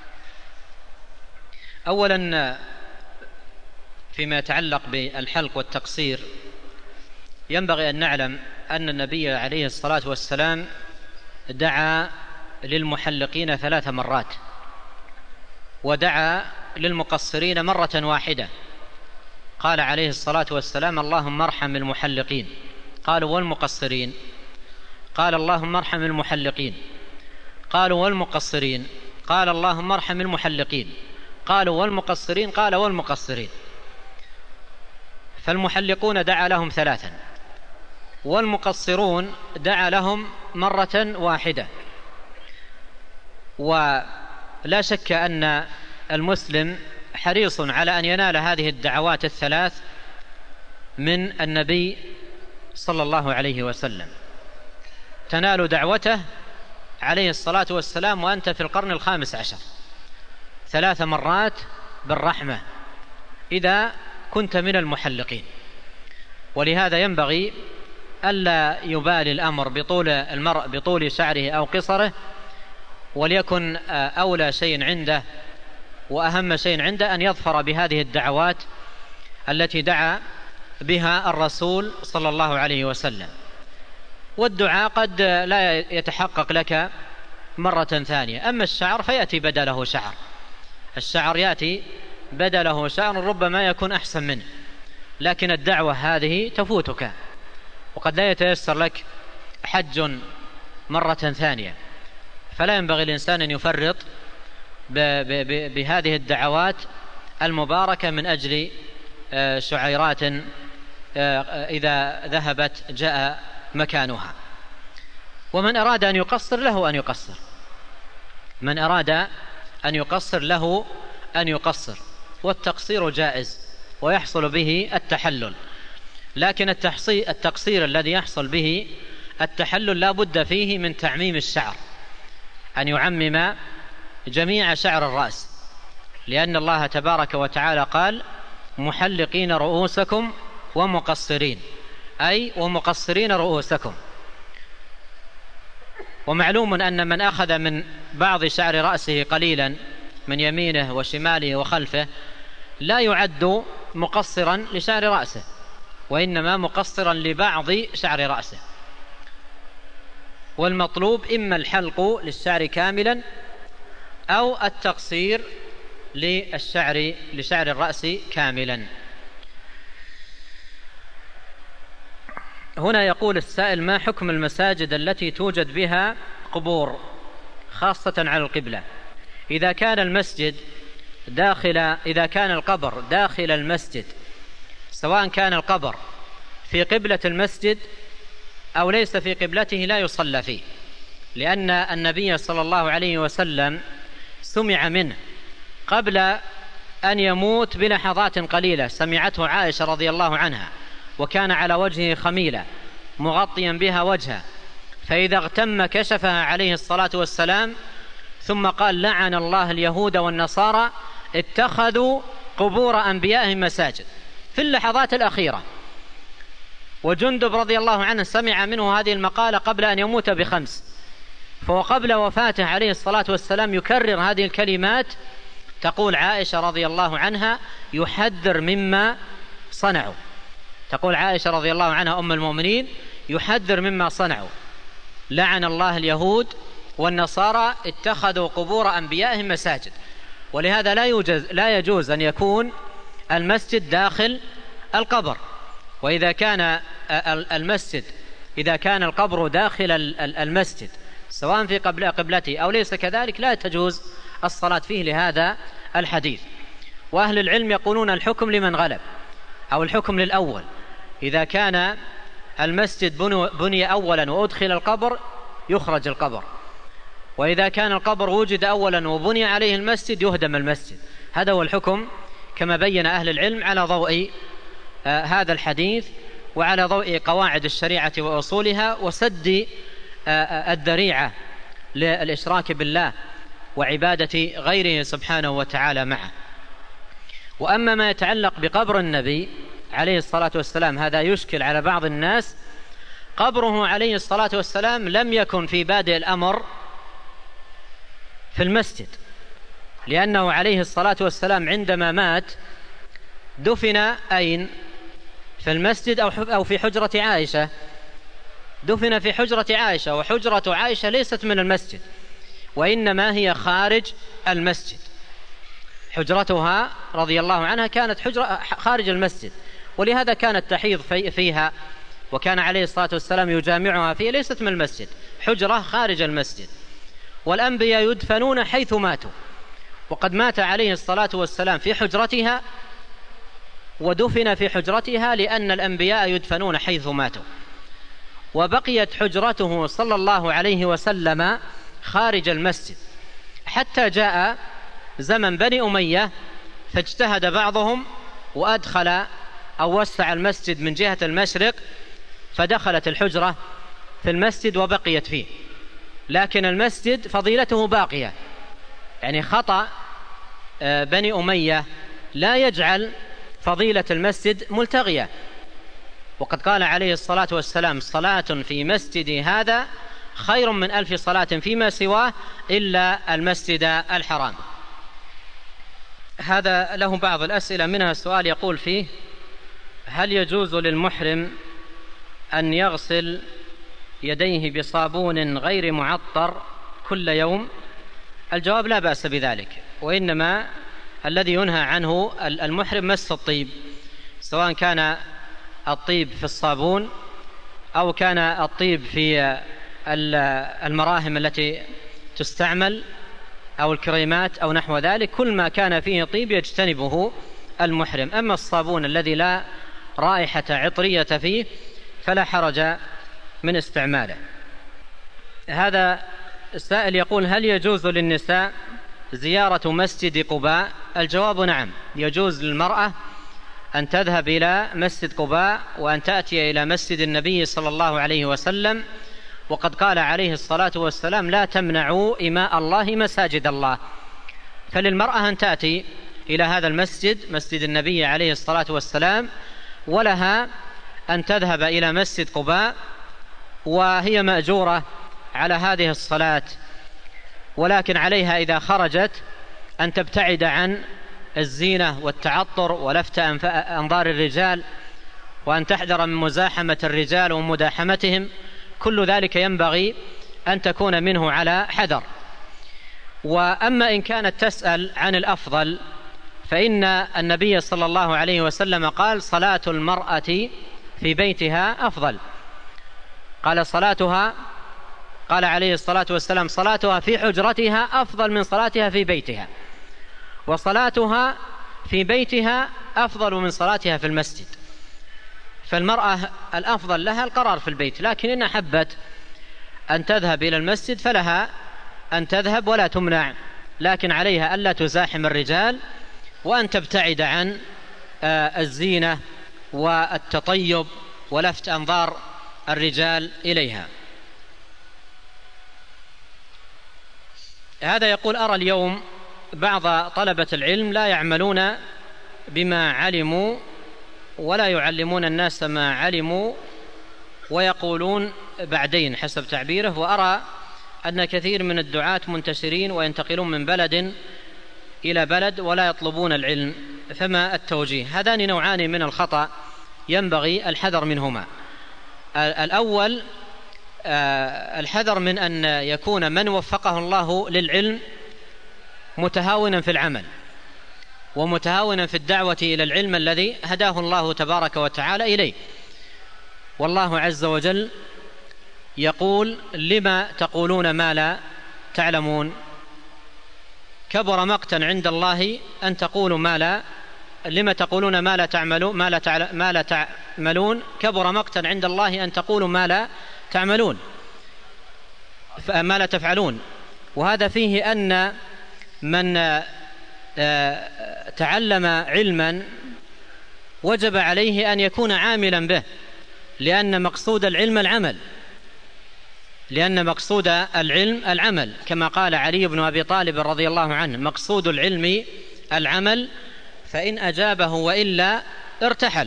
أولا، فيما يتعلق بالحلق والتقصير، ينبغي أن نعلم أن النبي عليه الصلاة والسلام دعا للمحلقين ثلاث مرات، ودعا للمقصرين مرة واحدة. قال عليه الصلاة والسلام: اللهم ارحم المحلقين. قالوا: والمقصرين؟ قال: اللهم ارحم المحلقين. قالوا: والمقصرين؟ قال: اللهم ارحم المحلقين. قالوا: والمقصرين؟ قال: والمقصرين. فالمحلقون دعا لهم ثلاثا، والمقصرون دعا لهم مرة واحدة. ولا شك أن المسلم حريص على أن ينال هذه الدعوات الثلاث من النبي صلى الله عليه وسلم. تنال دعوته عليه الصلاة والسلام وأنت في القرن الخامس عشر ثلاث مرات بالرحمة إذا كنت من المحلقين. ولهذا ينبغي ألا يبالي الأمر بطول المرء بطول شعره أو قصره، وليكن أولى شيء عنده وأهم شيء عنده أن يظفر بهذه الدعوات التي دعا بها الرسول صلى الله عليه وسلم. والدعاء قد لا يتحقق لك مرة ثانية. أما الشعر فيأتي بدله شعر، الشعر يأتي بدله شعر ربما يكون أحسن منه، لكن الدعوة هذه تفوتك، وقد لا يتيسر لك حج مرة ثانية. فلا ينبغي الإنسان أن يفرط بهذه الدعوات المباركة من أجل شعيرات إذا ذهبت جاء مكانها. ومن أراد أن يقصر له أن يقصر، من أراد أن يقصر له أن يقصر، والتقصير جائز ويحصل به التحلل. لكن التقصير الذي يحصل به التحلل لا بد فيه من تعميم الشعر، أن يعمم جميع شعر الرأس، لأن الله تبارك وتعالى قال: محلقين رؤوسكم ومقصرين، أي ومقصرين رؤوسكم. ومعلوم أن من أخذ من بعض شعر رأسه قليلا من يمينه وشماله وخلفه لا يعد مقصرا لشعر رأسه، وإنما مقصرا لبعض شعر رأسه. والمطلوب إما الحلق للشعر كاملا أو التقصير للشعر لشعر الرأس كاملا. هنا يقول السائل: ما حكم المساجد التي توجد بها قبور خاصة على القبلة؟ إذا كان المسجد داخل إذا كان القبر داخل المسجد، سواء كان القبر في قبلة المسجد أو ليس في قبلته، لا يصلى فيه، لأن النبي صلى الله عليه وسلم سمع منه قبل أن يموت بلحظات قليلة، سمعته عائشة رضي الله عنها، وكان على وجهه خميلة مغطيا بها وجهه، فإذا اغتم كشفها عليه الصلاة والسلام، ثم قال: لعن الله اليهود والنصارى اتخذوا قبور أنبيائهم مساجد، في اللحظات الأخيرة. وجندب رضي الله عنه سمع منه هذه المقالة قبل أن يموت بخمس، فهو قبل وفاته عليه الصلاة والسلام يكرر هذه الكلمات. تقول عائشة رضي الله عنها: يحذر مما صنعوا. تقول عائشة رضي الله عنها أم المؤمنين: يحذر مما صنعوا، لعن الله اليهود والنصارى اتخذوا قبور أنبيائهم مساجد. ولهذا لا يوجز لا يجوز أن يكون المسجد داخل القبر. وإذا كان المسجد إذا كان القبر داخل المسجد سواء في قبلته أو ليس كذلك، لا تجوز الصلاة فيه لهذا الحديث. وأهل العلم يقولون الحكم لمن غلب، أو الحكم للأول. إذا كان المسجد بني أولا وأدخل القبر يخرج القبر، وإذا كان القبر وجد أولا وبني عليه المسجد يهدم المسجد. هذا هو الحكم كما بين أهل العلم على ضوء آه هذا الحديث، وعلى ضوء قواعد الشريعة وأصولها، وسد آه الذريعة للإشراك بالله وعبادة غيره سبحانه وتعالى معه. وأما ما يتعلق بقبر النبي عليه الصلاة والسلام، هذا يشكل على بعض الناس. قبره عليه الصلاة والسلام لم يكن في بادئ الأمر في المسجد، لأنه عليه الصلاة والسلام عندما مات دفن أين؟ في المسجد أو في حجرة عائشة؟ دفن في حجرة عائشة، وحجرة عائشة ليست من المسجد، وإنما هي خارج المسجد. حجرتها رضي الله عنها كانت حجرة خارج المسجد، ولهذا كانت تحيض في فيها، وكان عليه الصلاة والسلام يجامعها فيها، ليست من المسجد، حجرة خارج المسجد. والأنبياء يدفنون حيث ماتوا، وقد مات عليه الصلاة والسلام في حجرتها ودفن في حجرتها، لأن الأنبياء يدفنون حيث ماتوا. وبقيت حجرته صلى الله عليه وسلم خارج المسجد حتى جاء زمن بني أمية، فاجتهد بعضهم وأدخل أو وسع المسجد من جهة المشرق، فدخلت الحجرة في المسجد وبقيت فيه، لكن المسجد فضيلته باقية. يعني خطأ بني أمية لا يجعل فضيلة المسجد ملتغية. وقد قال عليه الصلاة والسلام: صلاة في مسجدي هذا خير من ألف صلاة فيما سواه إلا المسجد الحرام. هذا له بعض الأسئلة، منها السؤال يقول فيه: هل يجوز للمحرم أن يغسل يديه بصابون غير معطر كل يوم؟ الجواب: لا بأس بذلك، وإنما الذي ينهى عنه المحرم مس الطيب، سواء كان الطيب في الصابون أو كان الطيب في المراهم التي تستعمل أو الكريمات أو نحو ذلك. كل ما كان فيه طيب يجتنبه المحرم. أما الصابون الذي لا رائحة عطرية فيه فلا حرج من استعماله. هذا السائل يقول: هل يجوز للنساء زيارة مسجد قباء؟ الجواب: نعم، يجوز للمرأة أن تذهب إلى مسجد قباء وأن تأتي إلى مسجد النبي صلى الله عليه وسلم، وقد قال عليه الصلاة والسلام: لا تمنعوا إماء الله مساجد الله. فللمرأة أن تأتي إلى هذا المسجد، مسجد النبي عليه الصلاة والسلام، ولها أن تذهب إلى مسجد قباء، وهي مأجورة على هذه الصلاة، ولكن عليها إذا خرجت أن تبتعد عن الزينة والتعطر ولفت أنظار الرجال وأن تحذر من مزاحمة الرجال ومداحمتهم، كل ذلك ينبغي أن تكون منه على حذر. وأما إن كانت تسأل عن الأفضل، فإن النبي صلى الله عليه وسلم قال: صلاة المرأة في بيتها أفضل. قال صلاتها قال عليه الصلاة والسلام: صلاتها في حجرتها أفضل من صلاتها في بيتها، وصلاتها في بيتها أفضل من صلاتها في المسجد. فالمرأة الأفضل لها القرار في البيت، لكن إن أحبت أن تذهب إلى المسجد فلها أن تذهب ولا تمنع، لكن عليها ألا تزاحم الرجال، وأن تبتعد عن الزينة والتطيب ولفت أنظار الرجال إليها. هذا يقول: أرى اليوم بعض طلبة العلم لا يعملون بما علموا ولا يعلمون الناس ما علموا، ويقولون بعدين حسب تعبيره، وأرى أن كثير من الدعاة منتشرين وينتقلون من بلد إلى بلد ولا يطلبون العلم، فما التوجيه؟ هذان نوعان من الخطأ ينبغي الحذر منهما. الأول الحذر من أن يكون من وفقه الله للعلم متهاونا في العمل ومتهاونا في الدعوة إلى العلم الذي هداه الله تبارك وتعالى إليه. والله عز وجل يقول: لما تقولون ما لا تعلمون، كبر مقتا عند الله أن تقولوا ما لا لما تقولون ما لا تعملون ما لا تعل... ما لا تعملون كبر مقتا عند الله أن تقولوا ما لا تعملون ما لا تفعلون. وهذا فيه أن من تعلم علما وجب عليه أن يكون عاملا به، لأن مقصود العلم العمل لأن مقصود العلم العمل كما قال علي بن أبي طالب رضي الله عنه: مقصود العلم العمل، فإن أجابه وإلا ارتحل.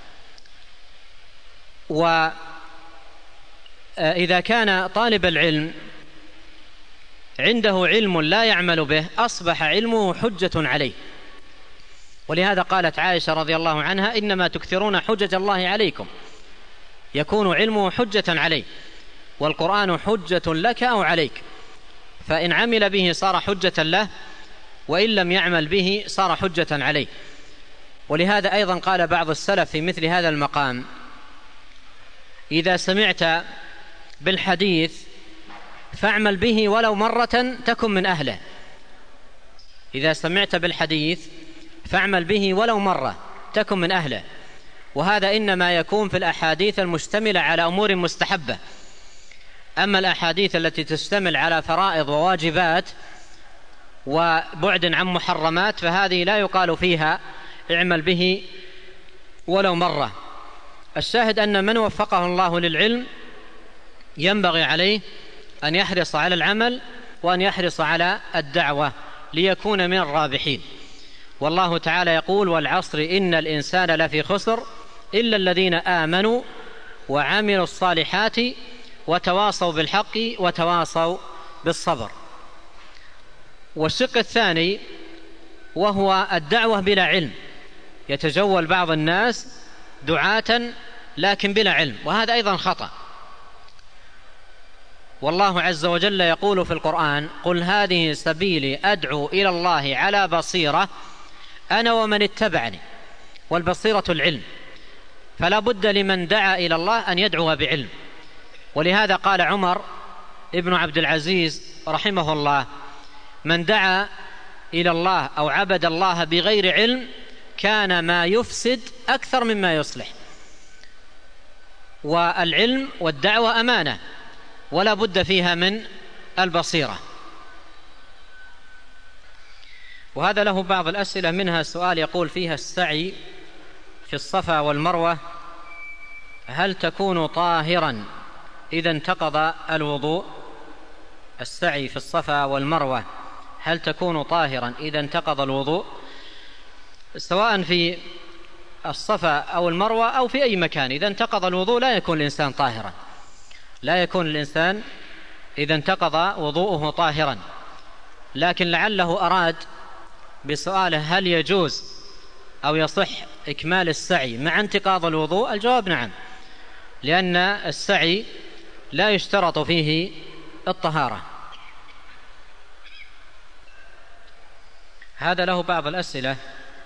وإذا كان طالب العلم عنده علم لا يعمل به أصبح علمه حجة عليه. ولهذا قالت عائشة رضي الله عنها: إنما تكثرون حجج الله عليكم، يكون علمه حجة عليه، والقرآن حجة لك أو عليك، فإن عمل به صار حجة له، وإن لم يعمل به صار حجة عليه. ولهذا أيضا قال بعض السلف في مثل هذا المقام: إذا سمعت بالحديث فاعمل به ولو مرة تكن من أهله. إذا سمعت بالحديث فاعمل به ولو مرة تكن من أهله. وهذا إنما يكون في الأحاديث المشتملة على أمور مستحبة. أما الأحاديث التي تشتمل على فرائض وواجبات وبعد عن محرمات فهذه لا يقال فيها اعمل به ولو مرة. الشاهد أن من وفقه الله للعلم ينبغي عليه أن يحرص على العمل وأن يحرص على الدعوة ليكون من الرابحين. والله تعالى يقول: والعصر إن الإنسان لفي خسر إلا الذين آمنوا وعملوا الصالحات وتواصوا بالحق وتواصوا بالصبر. والشق الثاني وهو الدعوة بلا علم، يتجول بعض الناس دعاة لكن بلا علم، وهذا أيضا خطأ. والله عز وجل يقول في القرآن: قل هذه سبيلي أدعو إلى الله على بصيرة أنا ومن اتبعني. والبصيرة العلم، فلا بد لمن دعا إلى الله أن يدعو بعلم. ولهذا قال عمر ابن عبد العزيز رحمه الله: من دعا إلى الله أو عبد الله بغير علم كان ما يفسد أكثر مما يصلح. والعلم والدعوة أمانة ولا بد فيها من البصيرة. وهذا له بعض الأسئلة، منها سؤال يقول فيها: السعي في الصفا والمروة هل تكون طاهرا إذا انتقض الوضوء؟ السعي في الصفا والمروة هل تكون طاهرا إذا انتقض الوضوء؟ سواء في الصفا أو المروة أو في أي مكان، إذا انتقض الوضوء لا يكون الإنسان طاهرا، لا يكون الإنسان إذا انتقض وضوءه طاهرا. لكن لعله أراد بسؤاله هل يجوز أو يصح إكمال السعي مع انتقاض الوضوء؟ الجواب نعم، لأن السعي لا يشترط فيه الطهارة. هذا له بعض الأسئلة،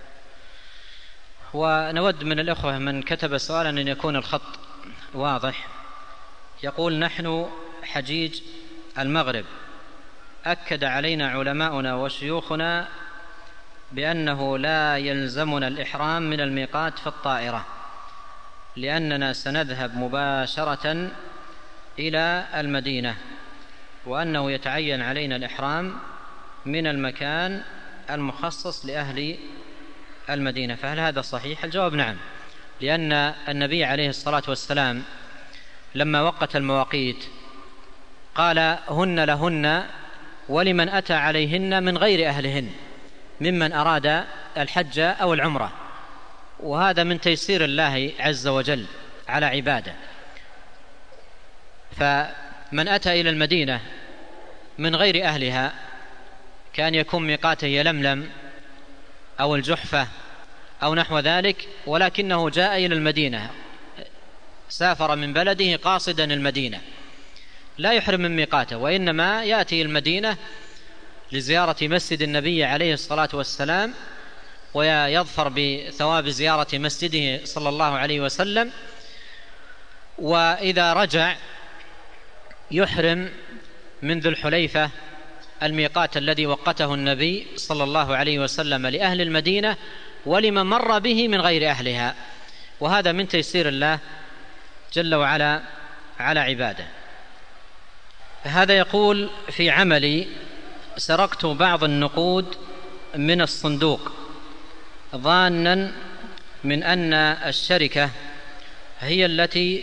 ونود من الأخوة من كتب سؤالا أن يكون الخط واضح. يقول: نحن حجيج المغرب، أكد علينا علماؤنا وشيوخنا بأنه لا يلزمنا الإحرام من الميقات في الطائرة، لأننا سنذهب مباشرة إلى المدينة، وأنه يتعين علينا الإحرام من المكان المخصص لأهل المدينة، فهل هذا صحيح؟ الجواب نعم، لأن النبي عليه الصلاة والسلام لما وقت المواقيت قال: هن لهن ولمن أتى عليهن من غير أهلهن ممن أراد الحج أو العمرة، وهذا من تيسير الله عز وجل على عباده. فمن أتى إلى المدينة من غير أهلها كان يكون ميقاته يلملم أو الجحفة أو نحو ذلك، ولكنه جاء إلى المدينة، سافر من بلده قاصدا المدينة، لا يحرم من ميقاته، وإنما يأتي المدينة لزيارة مسجد النبي عليه الصلاة والسلام، ويظفر بثواب زيارة مسجده صلى الله عليه وسلم. وإذا رجع يحرم من ذو الحليفة الميقات الذي وقته النبي صلى الله عليه وسلم لأهل المدينة ولمن مر به من غير أهلها، وهذا من تيسير الله جل وعلا على عباده. هذا يقول: في عملي سرقت بعض النقود من الصندوق ظانا من أن الشركة هي التي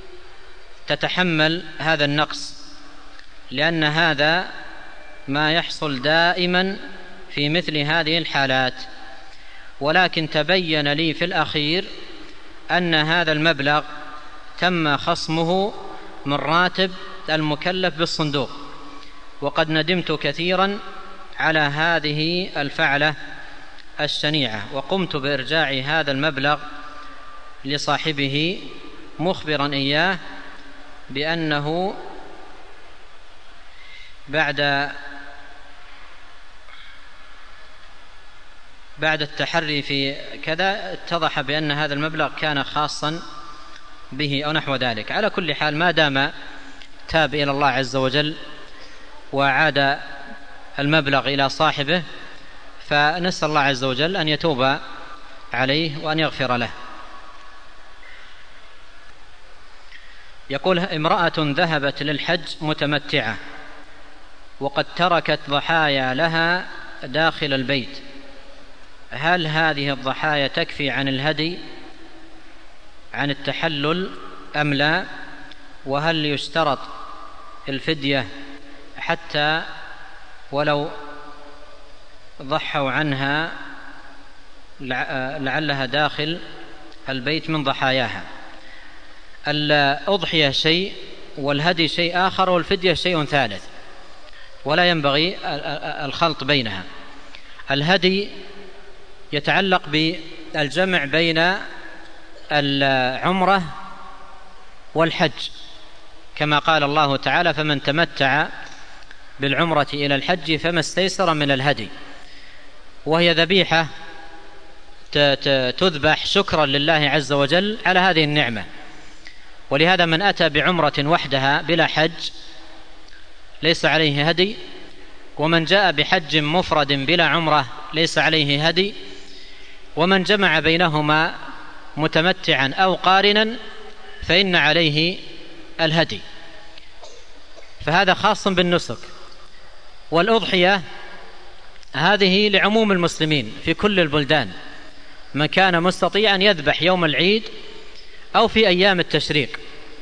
تتحمل هذا النقص، لأن هذا ما يحصل دائما في مثل هذه الحالات، ولكن تبين لي في الأخير أن هذا المبلغ تم خصمه من راتب المكلف بالصندوق، وقد ندمت كثيرا على هذه الفعلة الشنيعة، وقمت بإرجاع هذا المبلغ لصاحبه مخبرا إياه بأنه بعد بعد التحري في كذا اتضح بأن هذا المبلغ كان خاصا به أو نحو ذلك. على كل حال، ما دام تاب إلى الله عز وجل وعاد المبلغ إلى صاحبه، فنسأل الله عز وجل أن يتوب عليه وأن يغفر له. يقول: امرأة ذهبت للحج متمتعة وقد تركت ضحايا لها داخل البيت، هل هذه الضحايا تكفي عن الهدي عن التحلل أم لا؟ وهل يشترط الفدية حتى ولو ضحوا عنها لعلها داخل البيت من ضحاياها؟ الأضحية شيء والهدي شيء آخر والفدية شيء ثالث، ولا ينبغي الخلط بينها. الهدي يتعلق بالجمع بين العمرة والحج، كما قال الله تعالى: فمن تمتع بالعمرة إلى الحج فما استيسر من الهدي، وهي ذبيحة تذبح شكرا لله عز وجل على هذه النعمة. ولهذا من أتى بعمرة وحدها بلا حج ليس عليه هدي، ومن جاء بحج مفرد بلا عمرة ليس عليه هدي، ومن جمع بينهما متمتعا أو قارنا فإن عليه الهدي، فهذا خاص بالنسك. والأضحية هذه لعموم المسلمين في كل البلدان، من كان مستطيعا يذبح يوم العيد أو في أيام التشريق.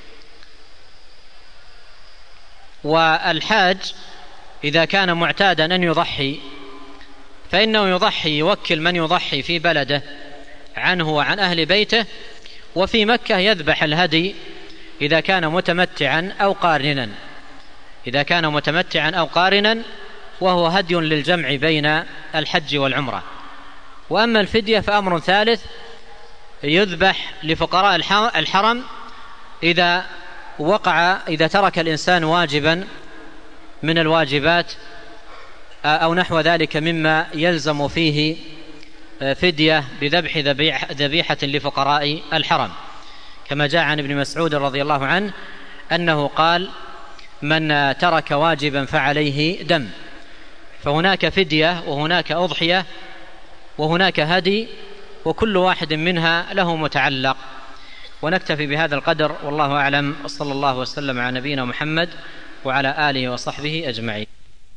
والحاج إذا كان معتادا أن يضحي فإنه يضحي، يوكل من يضحي في بلده عنه وعن أهل بيته، وفي مكة يذبح الهدي إذا كان متمتعا أو قارنا، إذا كان متمتعا أو قارنا، وهو هدي للجمع بين الحج والعمرة. وأما الفدية فأمر ثالث، يذبح لفقراء الحرم إذا وقع إذا ترك الإنسان واجبا من الواجبات أو نحو ذلك مما يلزم فيه فدية بذبح ذبيحة لفقراء الحرم، كما جاء عن ابن مسعود رضي الله عنه أنه قال: من ترك واجبا فعليه دم. فهناك فدية وهناك أضحية وهناك هدي، وكل واحد منها له متعلق. ونكتفي بهذا القدر، والله أعلم، صلى الله وسلم على نبينا محمد وعلى آله وصحبه أجمعين.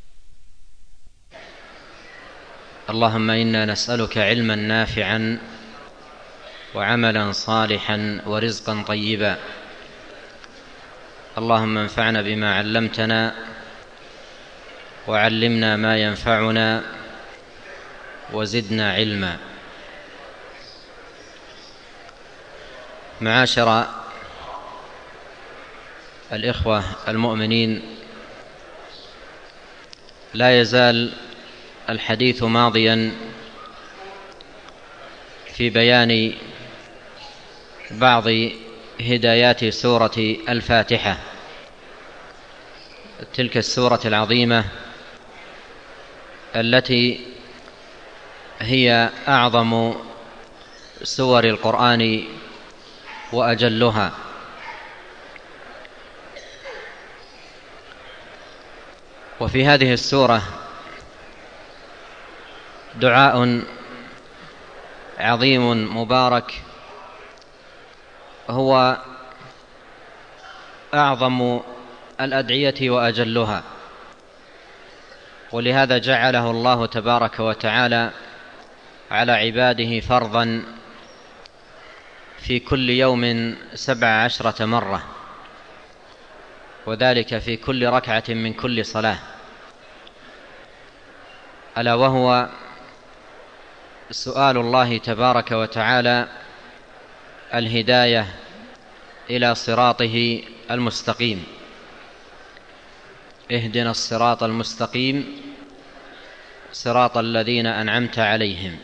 اللهم إنا نسألك علما نافعا وعملا صالحا ورزقا طيبا. اللهم انفعنا بما علمتنا وعلمنا ما ينفعنا وزدنا علما. معاشر الإخوة المؤمنين، لا يزال الحديث ماضيا في بيان بعض هدايات سورة الفاتحة، تلك السورة العظيمة التي هي أعظم سور القرآن وأجلها. وفي هذه السورة دعاء عظيم مبارك هو أعظم الأدعية وأجلها، ولهذا جعله الله تبارك وتعالى على عباده فرضا في كل يوم سبع عشرة مرة، وذلك في كل ركعة من كل صلاة، ألا وهو سؤال الله تبارك وتعالى الهداية إلى صراطه المستقيم. اهدنا الصراط المستقيم صراط الذين أنعمت عليهم.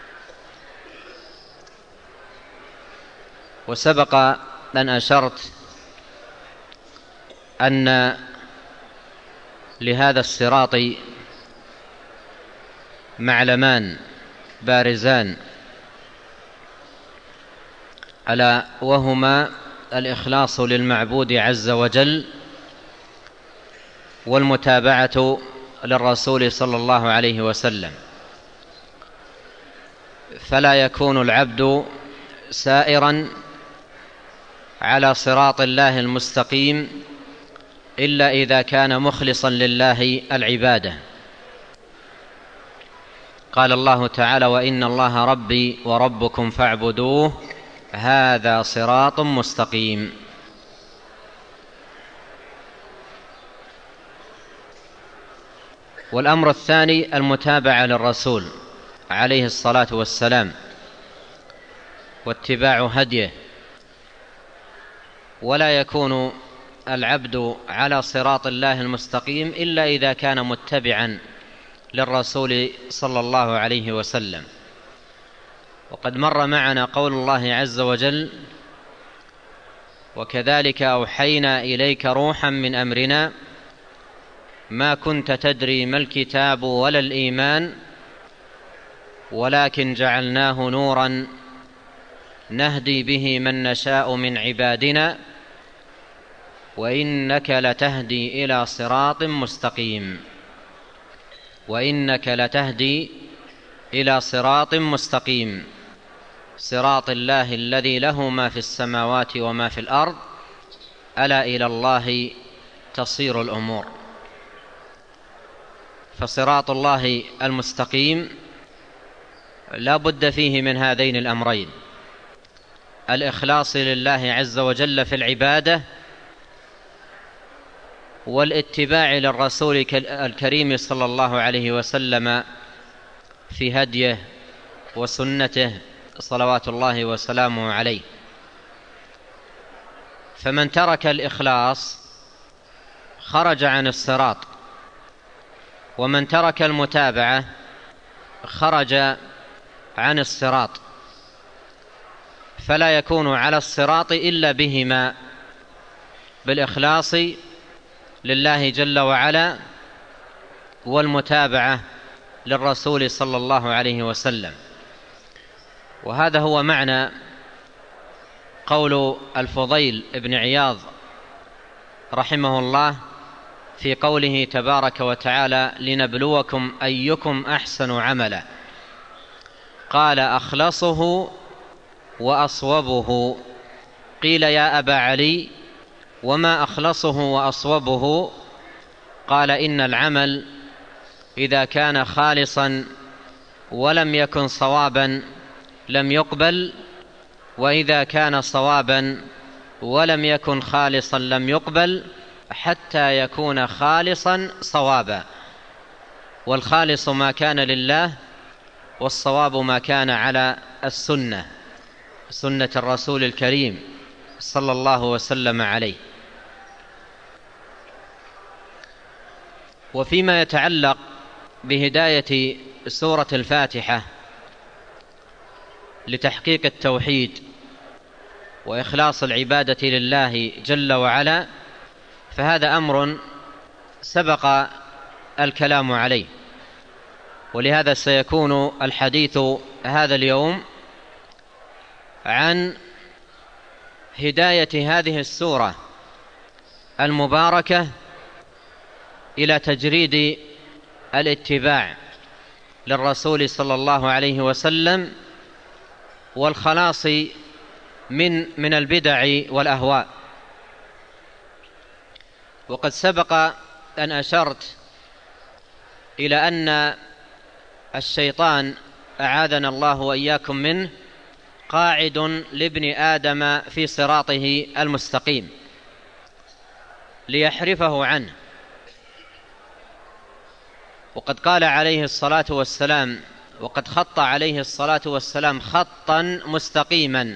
وسبق أن أشرت أن لهذا الصراط معلمان بارزان، ألا وهما الإخلاص للمعبود عز وجل والمتابعة للرسول صلى الله عليه وسلم. فلا يكون العبد سائرا على صراط الله المستقيم إلا إذا كان مخلصا لله العبادة. قال الله تعالى: وإن الله ربي وربكم فاعبدوه هذا صراط مستقيم. والأمر الثاني المتابعة للرسول عليه الصلاة والسلام واتباع هديه. ولا يكون العبد على صراط الله المستقيم إلا إذا كان متبعا للرسول صلى الله عليه وسلم. وقد مر معنا قول الله عز وجل: وكذلك أوحينا إليك روحا من أمرنا ما كنت تدري ما الكتاب ولا الإيمان ولكن جعلناه نورا نهدي به من نشاء من عبادنا وإنك لتهدي إلى صراط مستقيم. وإنك لتهدي إلى صراط مستقيم، صراط الله الذي له ما في السماوات وما في الأرض، ألا إلى الله تصير الأمور. فصراط الله المستقيم لا بد فيه من هذين الأمرين: الإخلاص لله عز وجل في العبادة، والاتباع للرسول الكريم صلى الله عليه وسلم في هديه وسنته صلوات الله وسلامه عليه. فمن ترك الإخلاص خرج عن الصراط، ومن ترك المتابعة خرج عن الصراط، فلا يكون على الصراط إلا بهما، بالإخلاص لله جل وعلا والمتابعة للرسول صلى الله عليه وسلم. وهذا هو معنى قول الفضيل بن عياض رحمه الله في قوله تبارك وتعالى: لنبلوكم أيكم أحسن عملا. قال: أخلصه وأصوبه. قيل: يا أبا علي، وما أخلصه وأصوبه؟ قال: إن العمل إذا كان خالصا ولم يكن صوابا لم يقبل، وإذا كان صوابا ولم يكن خالصا لم يقبل، حتى يكون خالصا صوابا. والخالص ما كان لله، والصواب ما كان على السنة، سنة الرسول الكريم صلى الله وسلم عليه. وفيما يتعلق بهداية سورة الفاتحة لتحقيق التوحيد وإخلاص العبادة لله جل وعلا، فهذا أمر سبق الكلام عليه، ولهذا سيكون الحديث هذا اليوم عن هداية هذه السورة المباركة إلى تجريد الاتباع للرسول صلى الله عليه وسلم، والخلاص من من البدع والأهواء. وقد سبق أن أشرت إلى أن الشيطان أعاذنا الله وإياكم منه قاعد لابن آدم في صراطه المستقيم ليحرفه عنه. وقد قال عليه الصلاة والسلام، وقد خط عليه الصلاة والسلام خطا مستقيما،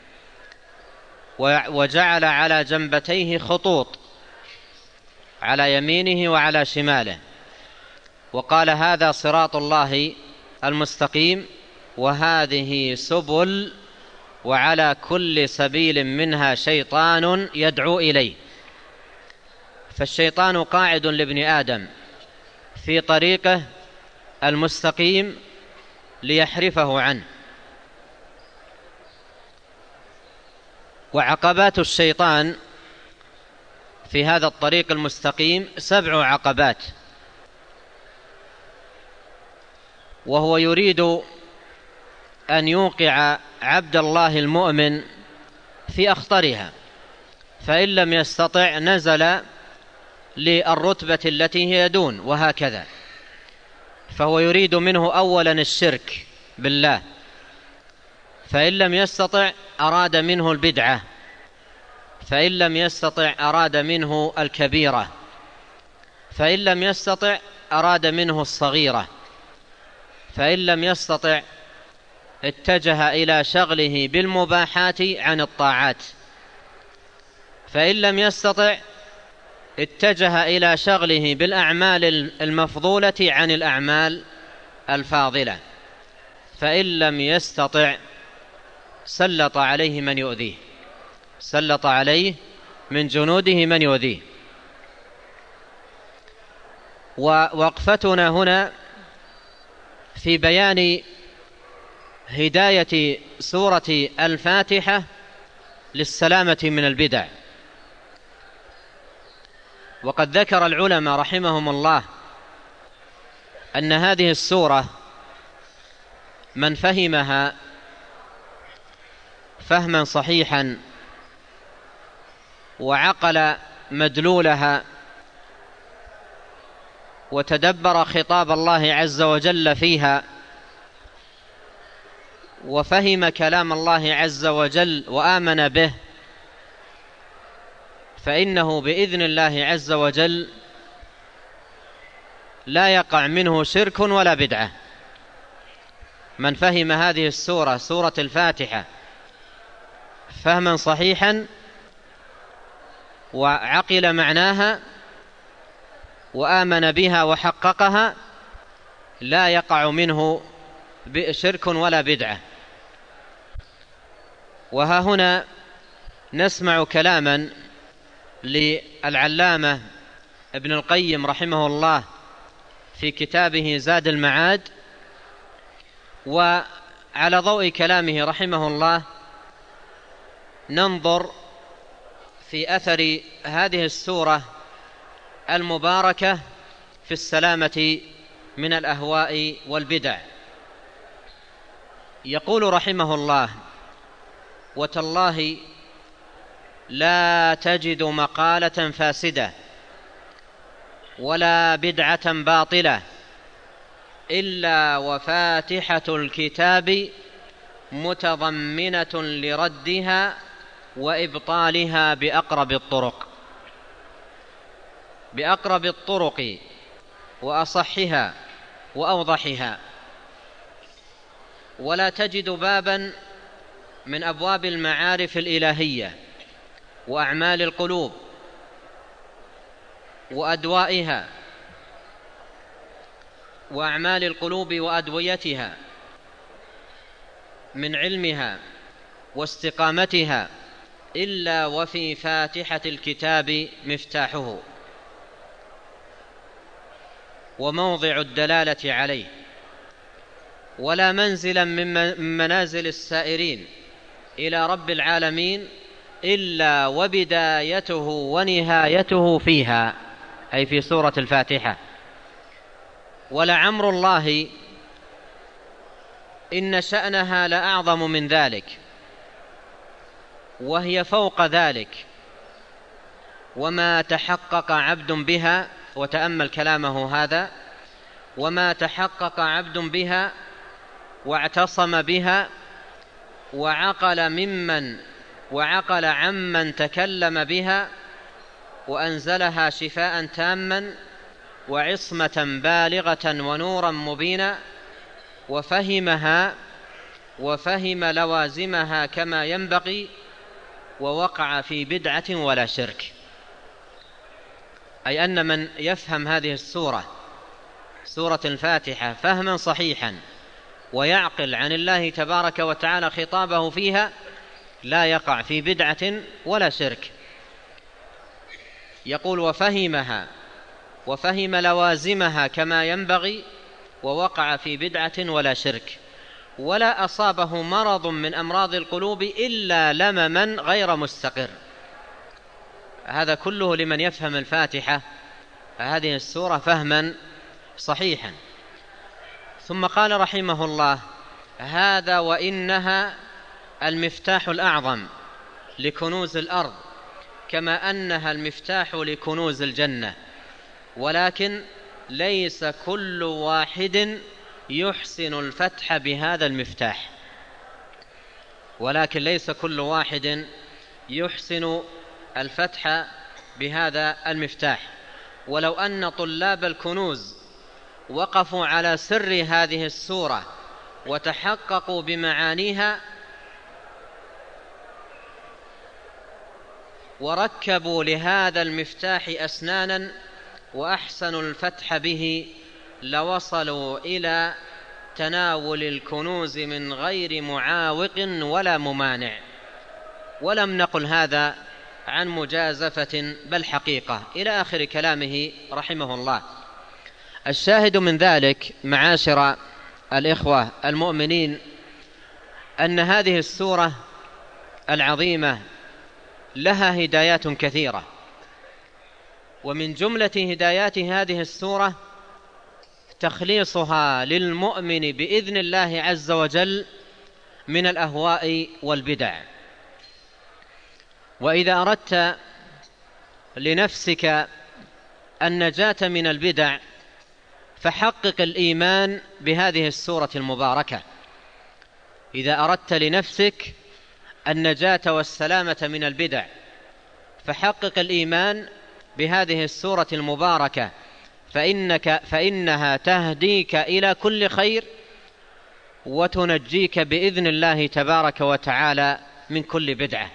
وجعل على جنبتيه خطوط على يمينه وعلى شماله، وقال: هذا صراط الله المستقيم، وهذه سبل، وعلى كل سبيل منها شيطان يدعو إليه. فالشيطان قاعد لابن آدم في طريقه المستقيم ليحرفه عنه. وعقبات الشيطان في هذا الطريق المستقيم سبع عقبات، وهو يريد أن يوقع عبد الله المؤمن في أخطرها، فإن لم يستطع نزل للرتبة التي هي دون، وهكذا. فهو يريد منه أولا الشرك بالله، فإن لم يستطع أراد منه البدعة، فإن لم يستطع أراد منه الكبيرة، فإن لم يستطع أراد منه الصغيرة، فإن لم يستطع اتجه إلى شغله بالمباحات عن الطاعات، فإن لم يستطع اتجه إلى شغله بالأعمال المفضولة عن الأعمال الفاضلة، فإن لم يستطع سلط عليه من يؤذيه، سلط عليه من جنوده من يؤذيه. ووقفتنا هنا في بيان هداية سورة الفاتحة للسلامة من البدع. وقد ذكر العلماء رحمهم الله أن هذه السورة من فهمها فهما صحيحا وعقل مدلولها وتدبر خطاب الله عز وجل فيها وفهم كلام الله عز وجل وآمن به، فإنه بإذن الله عز وجل لا يقع منه شرك ولا بدعة. من فهم هذه السورة، سورة الفاتحة، فهما صحيحا وعقل معناها وآمن بها وحققها، لا يقع منه شرك ولا بدعة. وها هنا نسمع كلاما للعلامة ابن القيم رحمه الله في كتابه زاد المعاد، وعلى ضوء كلامه رحمه الله ننظر في أثر هذه السورة المباركة في السلامة من الأهواء والبدع. يقول رحمه الله: وتالله لا تجد مقالة فاسدة ولا بدعة باطلة إلا وفاتحة الكتاب متضمنة لردها وإبطالها بأقرب الطرق بأقرب الطرق وأصحها وأوضحها. ولا تجد بابا من أبواب المعارف الإلهية وأعمال القلوب وأدوائها وأعمال القلوب وأدويتها من علمها واستقامتها إلا وفي فاتحة الكتاب مفتاحه وموضع الدلالة عليه، ولا منزلا من منازل السائرين إلى رب العالمين إلا وبدايته ونهايته فيها، أي في سورة الفاتحة. ولعمر الله إن شأنها لأعظم من ذلك، وهي فوق ذلك. وما تحقق عبد بها، وتأمل كلامه هذا، وما تحقق عبد بها واعتصم بها وعقل ممن وعقل عمن تكلم بها وأنزلها شفاء تاما وعصمة بالغة ونورا مبينا، وفهمها وفهم لوازمها كما ينبغي، ووقع في بدعة ولا شرك. أي أن من يفهم هذه السورة سورة الفاتحة فهما صحيحا ويعقل عن الله تبارك وتعالى خطابه فيها لا يقع في بدعة ولا شرك. يقول: وفهمها وفهم لوازمها كما ينبغي، ووقع في بدعة ولا شرك، ولا أصابه مرض من أمراض القلوب إلا لمما غير مستقر. هذا كله لمن يفهم الفاتحة هذه السورة فهما صحيحا. ثم قال رحمه الله: هذا وإنها المفتاح الأعظم لكنوز الأرض، كما أنها المفتاح لكنوز الجنة، ولكن ليس كل واحد يحسن الفتح بهذا المفتاح ولكن ليس كل واحد يحسن الفتح بهذا المفتاح. ولو أن طلاب الكنوز وقفوا على سر هذه السورة وتحققوا بمعانيها وركبوا لهذا المفتاح أسنانا وأحسنوا الفتح به، لوصلوا إلى تناول الكنوز من غير معاوق ولا ممانع. ولم نقل هذا عن مجازفة بل حقيقة، إلى آخر كلامه رحمه الله. الشاهد من ذلك معاشر الإخوة المؤمنين أن هذه السورة العظيمة لها هدايات كثيرة، ومن جملة هدايات هذه السورة تخليصها للمؤمن بإذن الله عز وجل من الأهواء والبدع. وإذا أردت لنفسك النجاة من البدع فحقق الإيمان بهذه السورة المباركة. إذا أردت لنفسك النجاة والسلامة من البدع فحقق الإيمان بهذه السورة المباركة، فإنك فإنها تهديك إلى كل خير وتنجيك بإذن الله تبارك وتعالى من كل بدعة.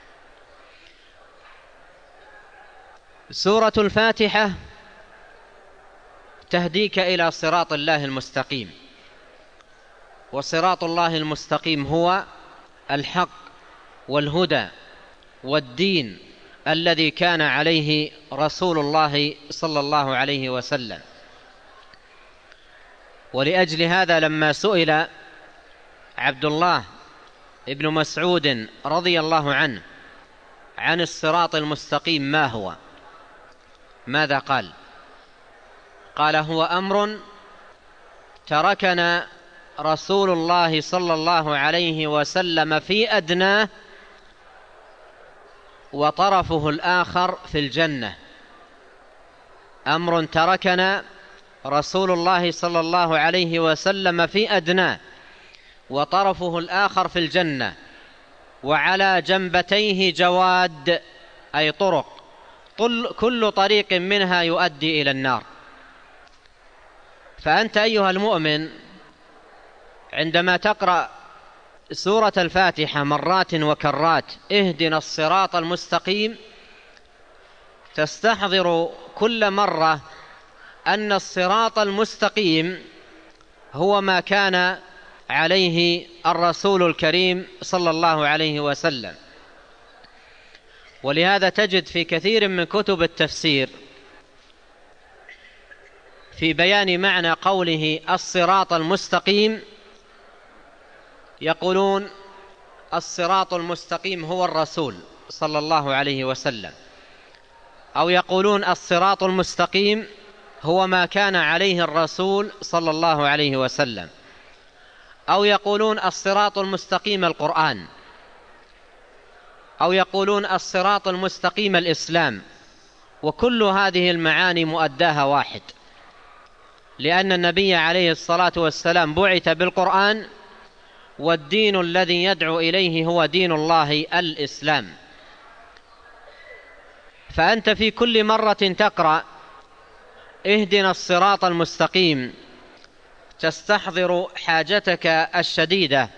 سورة الفاتحة تهديك إلى صراط الله المستقيم، وصراط الله المستقيم هو الحق والهدى والدين الذي كان عليه رسول الله صلى الله عليه وسلم. ولأجل هذا لما سئل عبد الله ابن مسعود رضي الله عنه عن الصراط المستقيم ما هو، ماذا قال؟ قال: هو أمر تركنا رسول الله صلى الله عليه وسلم في أدناه وطرفه الآخر في الجنة. أمر تركنا رسول الله صلى الله عليه وسلم في أدناه وطرفه الآخر في الجنة، وعلى جنبتيه جواد، أي طرق، كل طريق منها يؤدي إلى النار. فأنت أيها المؤمن عندما تقرأ سورة الفاتحة مرات وكرات اهدنا الصراط المستقيم، تستحضر كل مرة أن الصراط المستقيم هو ما كان عليه الرسول الكريم صلى الله عليه وسلم. ولهذا تجد في كثير من كتب التفسير في بيان معنى قوله الصراط المستقيم يقولون الصراط المستقيم هو الرسول صلى الله عليه وسلم، أو يقولون الصراط المستقيم هو ما كان عليه الرسول صلى الله عليه وسلم، أو يقولون الصراط المستقيم القرآن، أو يقولون الصراط المستقيم الإسلام. وكل هذه المعاني مؤداها واحد، لأن النبي عليه الصلاة والسلام بعث بالقرآن، والدين الذي يدعو إليه هو دين الله الإسلام. فأنت في كل مرة تقرأ اهدنا الصراط المستقيم تستحضر حاجتك الشديدة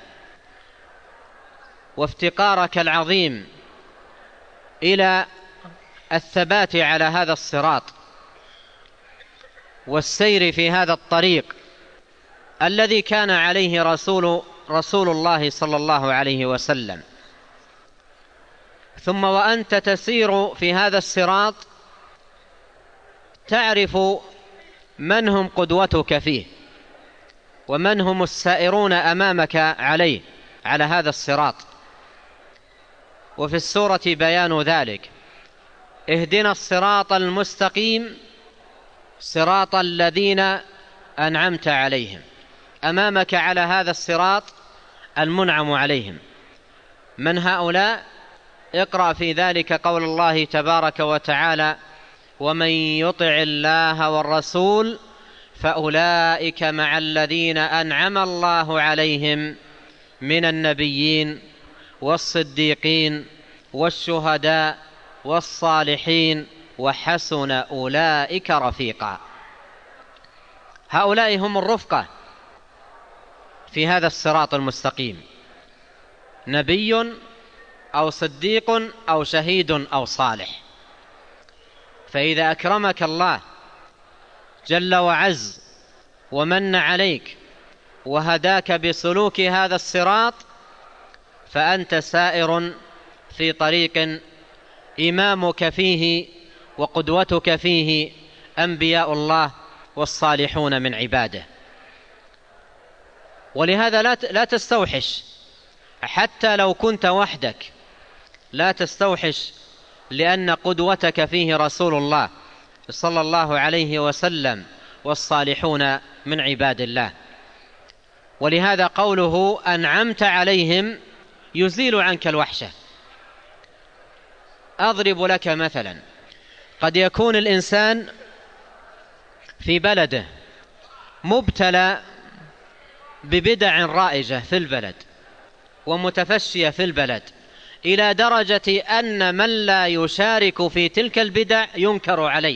وافتقارك العظيم إلى الثبات على هذا الصراط والسير في هذا الطريق الذي كان عليه رسول رسول الله صلى الله عليه وسلم. ثم وأنت تسير في هذا الصراط تعرف من هم قدوتك فيه ومن هم السائرون أمامك عليه على هذا الصراط. وفي السورة بيان ذلك: اهدنا الصراط المستقيم صراط الذين أنعمت عليهم. أمامك على هذا الصراط المنعم عليهم. من هؤلاء؟ اقرأ في ذلك قول الله تبارك وتعالى: ومن يطع الله والرسول فأولئك مع الذين أنعم الله عليهم من النبيين والصديقين والشهداء والصالحين وحسن أولئك رفيقا. هؤلاء هم الرفقة في هذا الصراط المستقيم، نبي أو صديق أو شهيد أو صالح. فإذا أكرمك الله جل وعز ومن عليك وهداك بسلوك هذا الصراط، فأنت سائر في طريق إمامك فيه وقدوتك فيه أنبياء الله والصالحون من عباده. ولهذا لا تستوحش، حتى لو كنت وحدك لا تستوحش، لأن قدوتك فيه رسول الله صلى الله عليه وسلم والصالحون من عباد الله. ولهذا قوله أنعمت عليهم يزيل عنك الوحشة. أضرب لك مثلا: قد يكون الإنسان في بلده مبتلى ببدع رائجة في البلد ومتفشية في البلد، إلى درجة أن من لا يشارك في تلك البدع ينكر عليه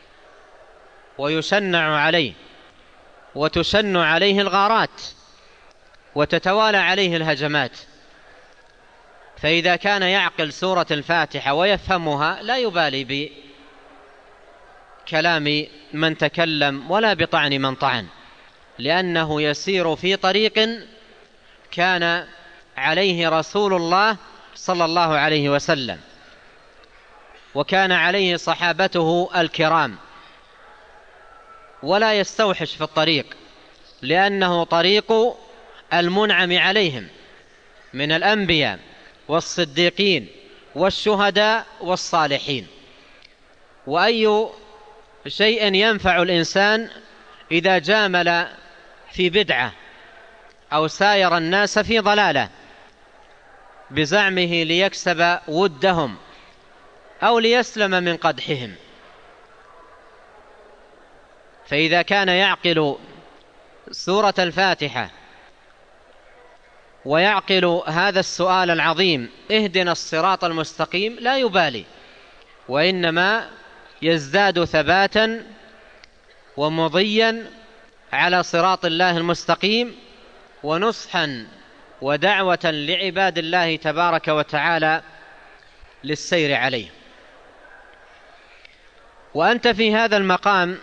ويشنع عليه وتشن عليه الغارات وتتوالى عليه الهجمات. فإذا كان يعقل سورة الفاتحة ويفهمها لا يبالي بكلام من تكلم ولا بطعن من طعن، لأنه يسير في طريق كان عليه رسول الله صلى الله عليه وسلم، وكان عليه صحابته الكرام، ولا يستوحش في الطريق، لأنه طريق المنعم عليهم من الأنبياء والصديقين والشهداء والصالحين. وأي شيء ينفع الإنسان إذا جامل في بدعة أو ساير الناس في ضلالة بزعمه ليكسب ودهم أو ليسلم من قدحهم. فإذا كان يعقل سورة الفاتحة ويعقل هذا السؤال العظيم اهدنا الصراط المستقيم لا يبالي، وإنما يزداد ثباتا ومضيا على صراط الله المستقيم ونصحا ودعوة لعباد الله تبارك وتعالى للسير عليه. وأنت في هذا المقام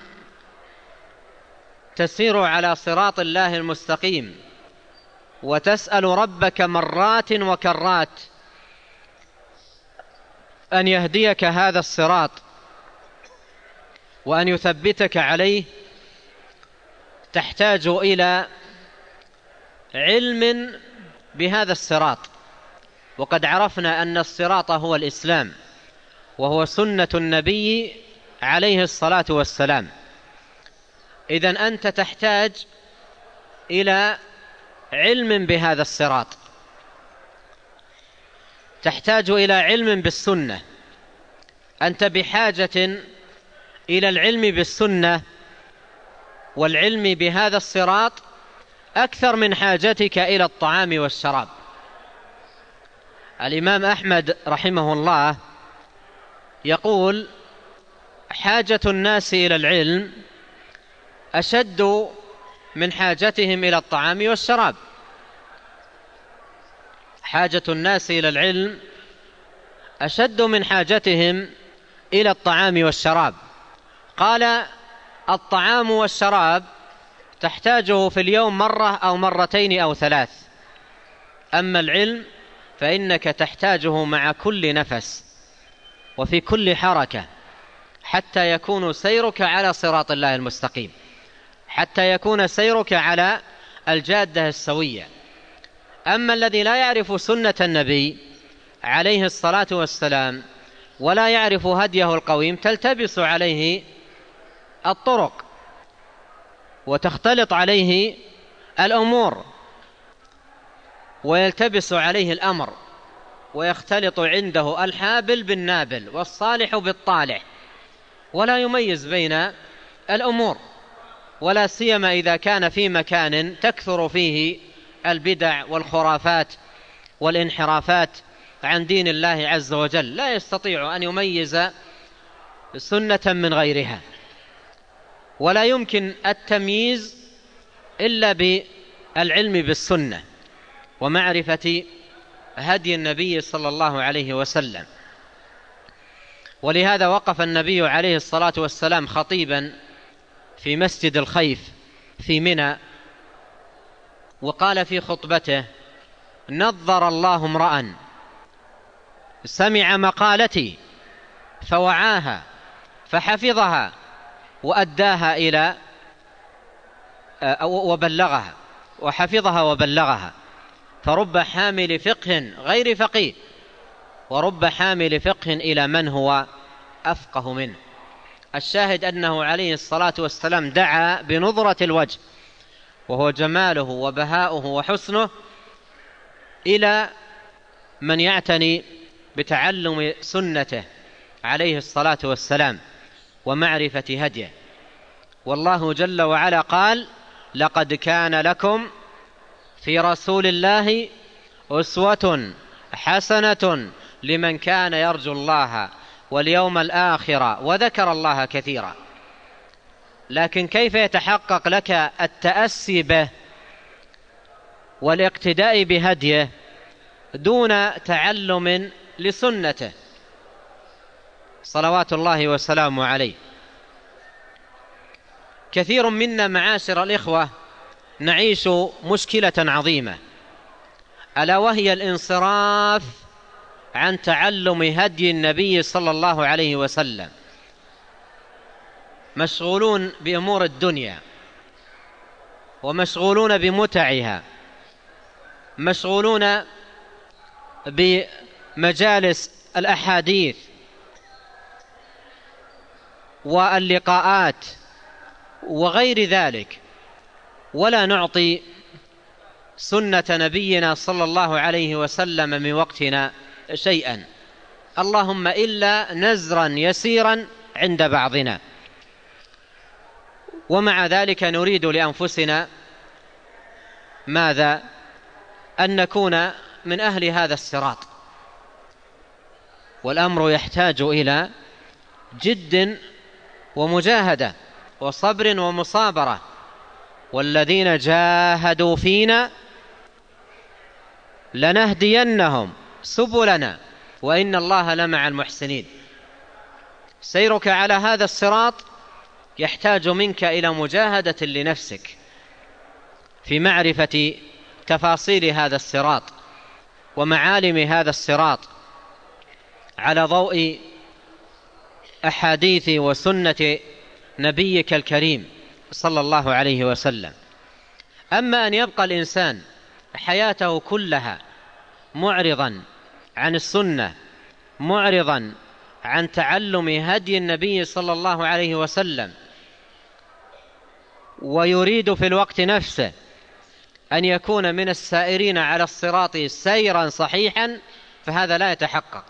تسير على صراط الله المستقيم وتسأل ربك مرات وكرات أن يهديك هذا الصراط وأن يثبتك عليه، تحتاج إلى علم بهذا الصراط. وقد عرفنا أن الصراط هو الإسلام، وهو سنة النبي عليه الصلاة والسلام. إذن أنت تحتاج إلى علم بهذا الصراط، تحتاج إلى علم بالسنة. أنت بحاجة إلى العلم بالسنة والعلم بهذا الصراط أكثر من حاجتك إلى الطعام والشراب. الإمام أحمد رحمه الله يقول: حاجة الناس إلى العلم أشد من حاجتهم إلى الطعام والشراب. حاجة الناس إلى العلم أشد من حاجتهم إلى الطعام والشراب. قال: الطعام والشراب تحتاجه في اليوم مرة أو مرتين أو ثلاث، أما العلم فإنك تحتاجه مع كل نفس وفي كل حركة، حتى يكون سيرك على صراط الله المستقيم، حتى يكون سيرك على الجادة السوية. أما الذي لا يعرف سنة النبي عليه الصلاة والسلام ولا يعرف هديه القويم تلتبس عليه الطرق وتختلط عليه الأمور ويلتبس عليه الأمر ويختلط عنده الحابل بالنابل والصالح بالطالح، ولا يميز بين الأمور، ولا سيما إذا كان في مكان تكثر فيه البدع والخرافات والانحرافات عن دين الله عز وجل، لا يستطيع أن يميز سنة من غيرها، ولا يمكن التمييز إلا بالعلم بالسنة ومعرفة هدي النبي صلى الله عليه وسلم. ولهذا وقف النبي عليه الصلاة والسلام خطيبا في مسجد الخيف في منى، وقال في خطبته: نظر الله امرأ سمع مقالتي فوعاها فحفظها وأداها إلى وبلغها وحفظها وبلغها، فرب حامل فقه غير فقيه ورب حامل فقه إلى من هو أفقه منه. الشاهد أنه عليه الصلاة والسلام دعا بنظرة الوجه وهو جماله وبهاؤه وحسنه إلى من يعتني بتعلم سنته عليه الصلاة والسلام ومعرفة هديه. والله جل وعلا قال: لقد كان لكم في رسول الله أسوة حسنة لمن كان يرجو الله واليوم الآخر وذكر الله كثيرا. لكن كيف يتحقق لك التأسي به والاقتداء بهديه دون تعلم لسنته صلوات الله وسلامه عليه؟ كثير منا معاشر الإخوة نعيش مشكلة عظيمة، ألا وهي الانصراف عن تعلم هدي النبي صلى الله عليه وسلم. مشغولون بأمور الدنيا، ومشغولون بمتعها، مشغولون بمجالس الأحاديث واللقاءات وغير ذلك، ولا نعطي سنة نبينا صلى الله عليه وسلم من وقتنا شيئا، اللهم إلا نزرا يسيرا عند بعضنا. ومع ذلك نريد لأنفسنا ماذا؟ أن نكون من أهل هذا الصراط. والأمر يحتاج إلى جد ومجاهدة وصبر ومصابرة، والذين جاهدوا فينا لنهدينهم سبلنا وإن الله لمع المحسنين. سيرك على هذا الصراط يحتاج منك إلى مجاهدة لنفسك في معرفة تفاصيل هذا الصراط ومعالم هذا الصراط على ضوء أحاديث وسنة نبيك الكريم صلى الله عليه وسلم. أما أن يبقى الإنسان حياته كلها معرضا عن السنة، معرضا عن تعلم هدي النبي صلى الله عليه وسلم، ويريد في الوقت نفسه أن يكون من السائرين على الصراط سيرا صحيحا، فهذا لا يتحقق.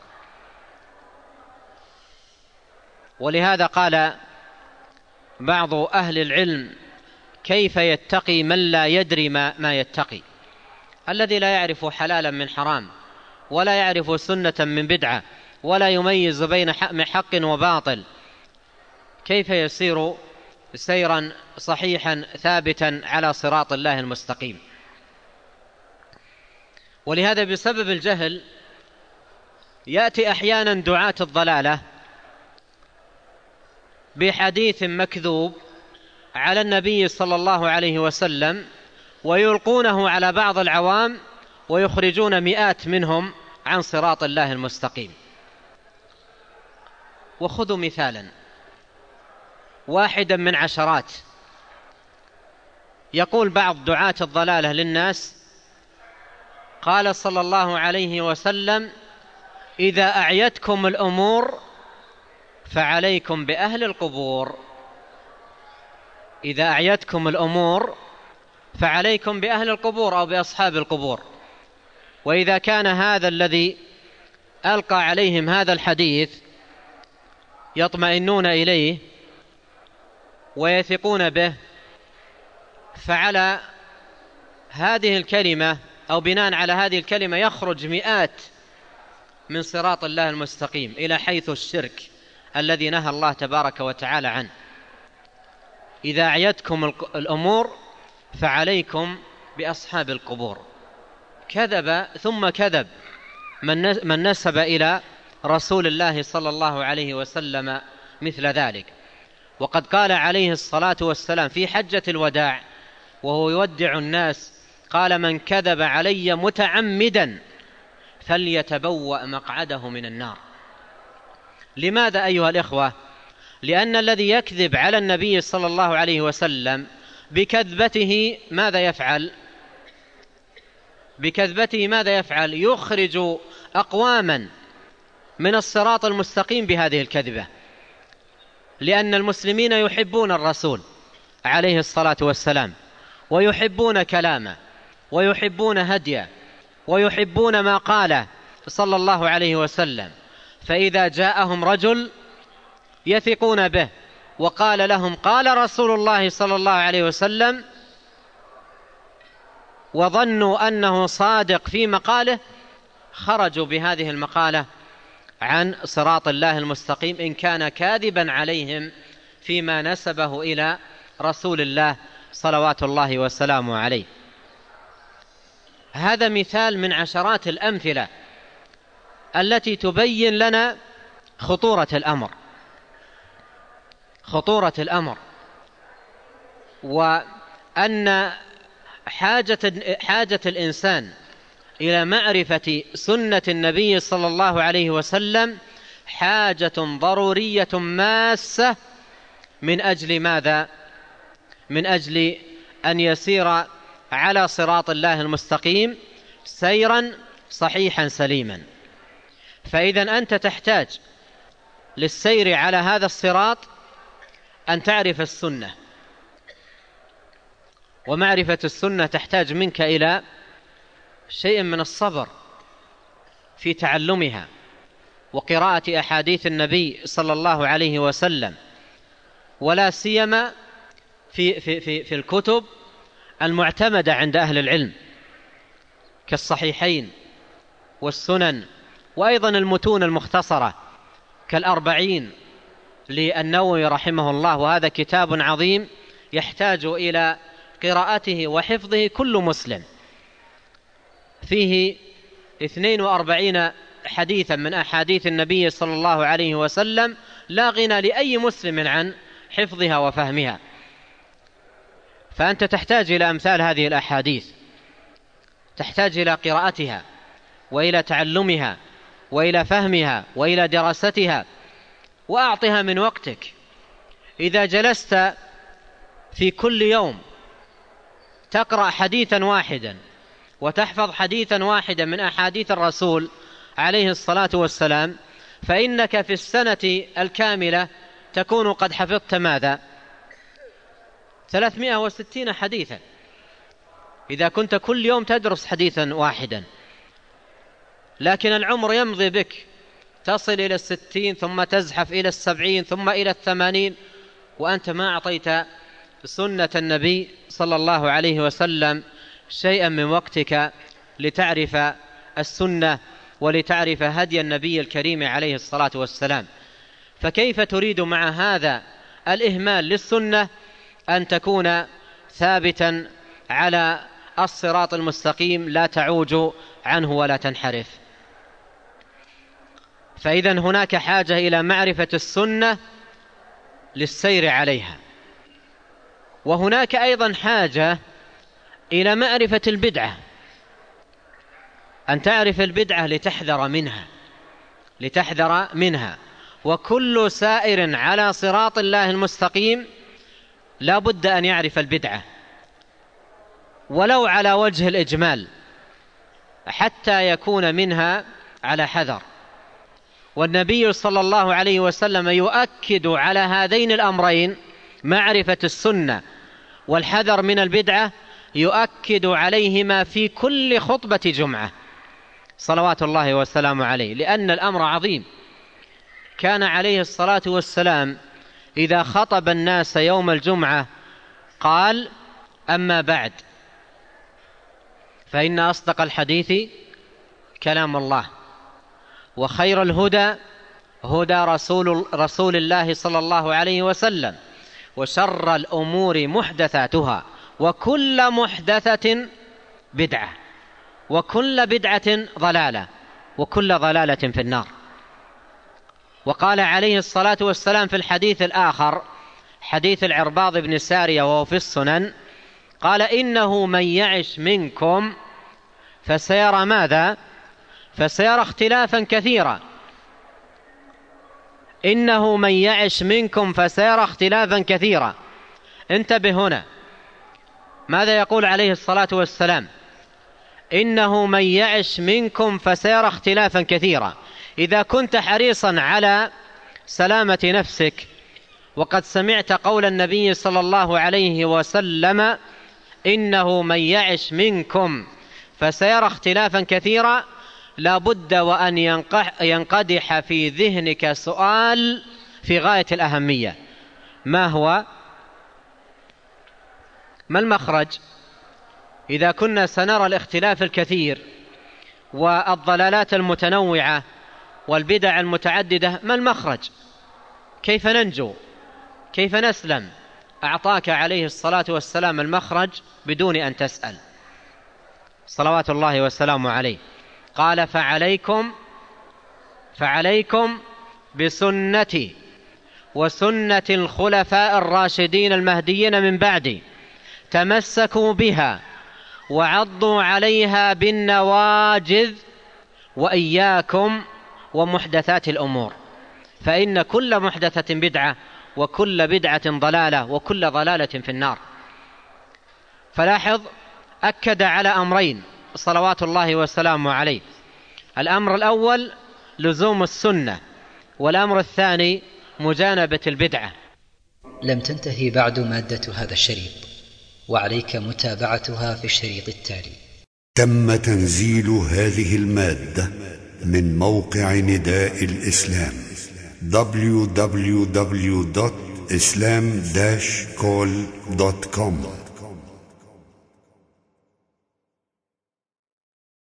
ولهذا قال بعض أهل العلم: كيف يتقي من لا يدري ما, ما يتقي؟ الذي لا يعرف حلالا من حرام، ولا يعرف سنة من بدعة، ولا يميز بين حق وباطل، كيف يسير سيرا صحيحا ثابتا على صراط الله المستقيم؟ ولهذا بسبب الجهل يأتي أحيانا دعاة الضلالة بحديث مكذوب على النبي صلى الله عليه وسلم، ويلقونه على بعض العوام ويخرجون مئات منهم عن صراط الله المستقيم. وخذوا مثالا واحدا من عشرات. يقول بعض دعاة الضلالة للناس: قال صلى الله عليه وسلم: إذا أعيتكم الأمور فعليكم بأهل القبور. إذا أعيتكم الأمور فعليكم بأهل القبور أو بأصحاب القبور. وإذا كان هذا الذي ألقى عليهم هذا الحديث يطمئنون إليه ويثقون به، فعلى هذه الكلمة أو بناء على هذه الكلمة يخرج مئات من صراط الله المستقيم إلى حيث الشرك الذي نهى الله تبارك وتعالى عنه. إذا أعيتكم الأمور فعليكم بأصحاب القبور. كذب ثم كذب من نسب إلى رسول الله صلى الله عليه وسلم مثل ذلك. وقد قال عليه الصلاة والسلام في حجة الوداع وهو يودع الناس: قال: من كذب علي متعمدا فليتبوأ مقعده من النار. لماذا أيها الإخوة؟ لأن الذي يكذب على النبي صلى الله عليه وسلم بكذبته ماذا يفعل؟ بكذبته ماذا يفعل؟ يخرج أقواما من الصراط المستقيم بهذه الكذبة، لأن المسلمين يحبون الرسول عليه الصلاة والسلام، ويحبون كلامه، ويحبون هديه، ويحبون ما قاله صلى الله عليه وسلم. فإذا جاءهم رجل يثقون به وقال لهم: قال رسول الله صلى الله عليه وسلم، وظنوا أنه صادق في مقاله، خرجوا بهذه المقالة عن صراط الله المستقيم إن كان كاذبا عليهم فيما نسبه إلى رسول الله صلوات الله وسلامه عليه. هذا مثال من عشرات الأمثلة التي تبين لنا خطورة الأمر خطورة الأمر وأن حاجة, حاجة الإنسان إلى معرفة سنة النبي صلى الله عليه وسلم حاجة ضرورية ماسة. من أجل ماذا؟ من أجل أن يسير على صراط الله المستقيم سيرا صحيحا سليما. فإذا أنت تحتاج للسير على هذا الصراط أن تعرف السنة، ومعرفة السنة تحتاج منك إلى شيء من الصبر في تعلمها وقراءة أحاديث النبي صلى الله عليه وسلم، ولا سيما في, في, في, في الكتب المعتمدة عند أهل العلم كالصحيحين والسنن، وأيضا المتون المختصرة كالأربعين للنووي رحمه الله، وهذا كتاب عظيم يحتاج إلى قراءته وحفظه كل مسلم. فيه اثنين وأربعين حديثا من أحاديث النبي صلى الله عليه وسلم لا غنى لأي مسلم عن حفظها وفهمها. فأنت تحتاج إلى أمثال هذه الأحاديث، تحتاج إلى قراءتها وإلى تعلمها وإلى فهمها وإلى دراستها، وأعطها من وقتك. إذا جلست في كل يوم تقرأ حديثا واحدا وتحفظ حديثا واحدا من أحاديث الرسول عليه الصلاة والسلام، فإنك في السنة الكاملة تكون قد حفظت ماذا؟ ثلاثمائة وستين حديثا، إذا كنت كل يوم تدرس حديثا واحدا. لكن العمر يمضي بك، تصل إلى الستين ثم تزحف إلى السبعين ثم إلى الثمانين، وأنت ما أعطيت سنة النبي صلى الله عليه وسلم شيئا من وقتك لتعرف السنة ولتعرف هدي النبي الكريم عليه الصلاة والسلام. فكيف تريد مع هذا الإهمال للسنة أن تكون ثابتا على الصراط المستقيم لا تعوج عنه ولا تنحرف؟ فإذا هناك حاجة إلى معرفة السنة للسير عليها، وهناك أيضا حاجة إلى معرفة البدعة، أن تعرف البدعة لتحذر منها لتحذر منها وكل سائر على صراط الله المستقيم لا بد أن يعرف البدعة ولو على وجه الإجمال حتى يكون منها على حذر. والنبي صلى الله عليه وسلم يؤكد على هذين الأمرين، معرفة السنة والحذر من البدعة، يؤكد عليهما في كل خطبة جمعة صلوات الله والسلام عليه، لأن الأمر عظيم. كان عليه الصلاة والسلام إذا خطب الناس يوم الجمعة قال: أما بعد، فإن أصدق الحديث كلام الله، وخير الهدى هدى رسول, رسول الله صلى الله عليه وسلم، وشر الأمور محدثاتها، وكل محدثة بدعة، وكل بدعة ضلالة، وكل ضلالة في النار. وقال عليه الصلاة والسلام في الحديث الآخر، حديث العرباض بن سارية وهو في السنن، قال: إنه من يعش منكم فسيرى ماذا؟ فسيرى اختلافا كثيرا. إنه من يعش منكم فسيرى اختلافا كثيرا. انتبه هنا، ماذا يقول عليه الصلاة والسلام؟ إنه من يعش منكم فسيرى اختلافا كثيرا. إذا كنت حريصا على سلامة نفسك وقد سمعت قول النبي صلى الله عليه وسلم: إنه من يعش منكم فسيرى اختلافا كثيرا، لا بد وأن ينقدح في ذهنك سؤال في غاية الأهمية: ما هو؟ ما المخرج؟ إذا كنا سنرى الاختلاف الكثير والضلالات المتنوعة والبدع المتعددة، ما المخرج؟ كيف ننجو؟ كيف نسلم؟ أعطاك عليه الصلاة والسلام المخرج بدون أن تسأل صلوات الله والسلام عليه. قال: فعليكم فعليكم بسنتي وسنة الخلفاء الراشدين المهديين من بعدي، تمسكوا بها وعضوا عليها بالنواجذ وإياكم ومحدثات الأمور، فإن كل محدثة بدعة وكل بدعة ضلالة وكل ضلالة في النار. فلاحظ أكد على أمرين صلوات الله وسلامه عليه: الأمر الأول لزوم السنة، والأمر الثاني مجانبة البدعة. لم تنتهي بعد مادة هذا الشريط، وعليك متابعتها في الشريط التالي. تم تنزيل هذه المادة من موقع نداء الإسلام دبليو دبليو دبليو دوت إسلام داش كول دوت كوم.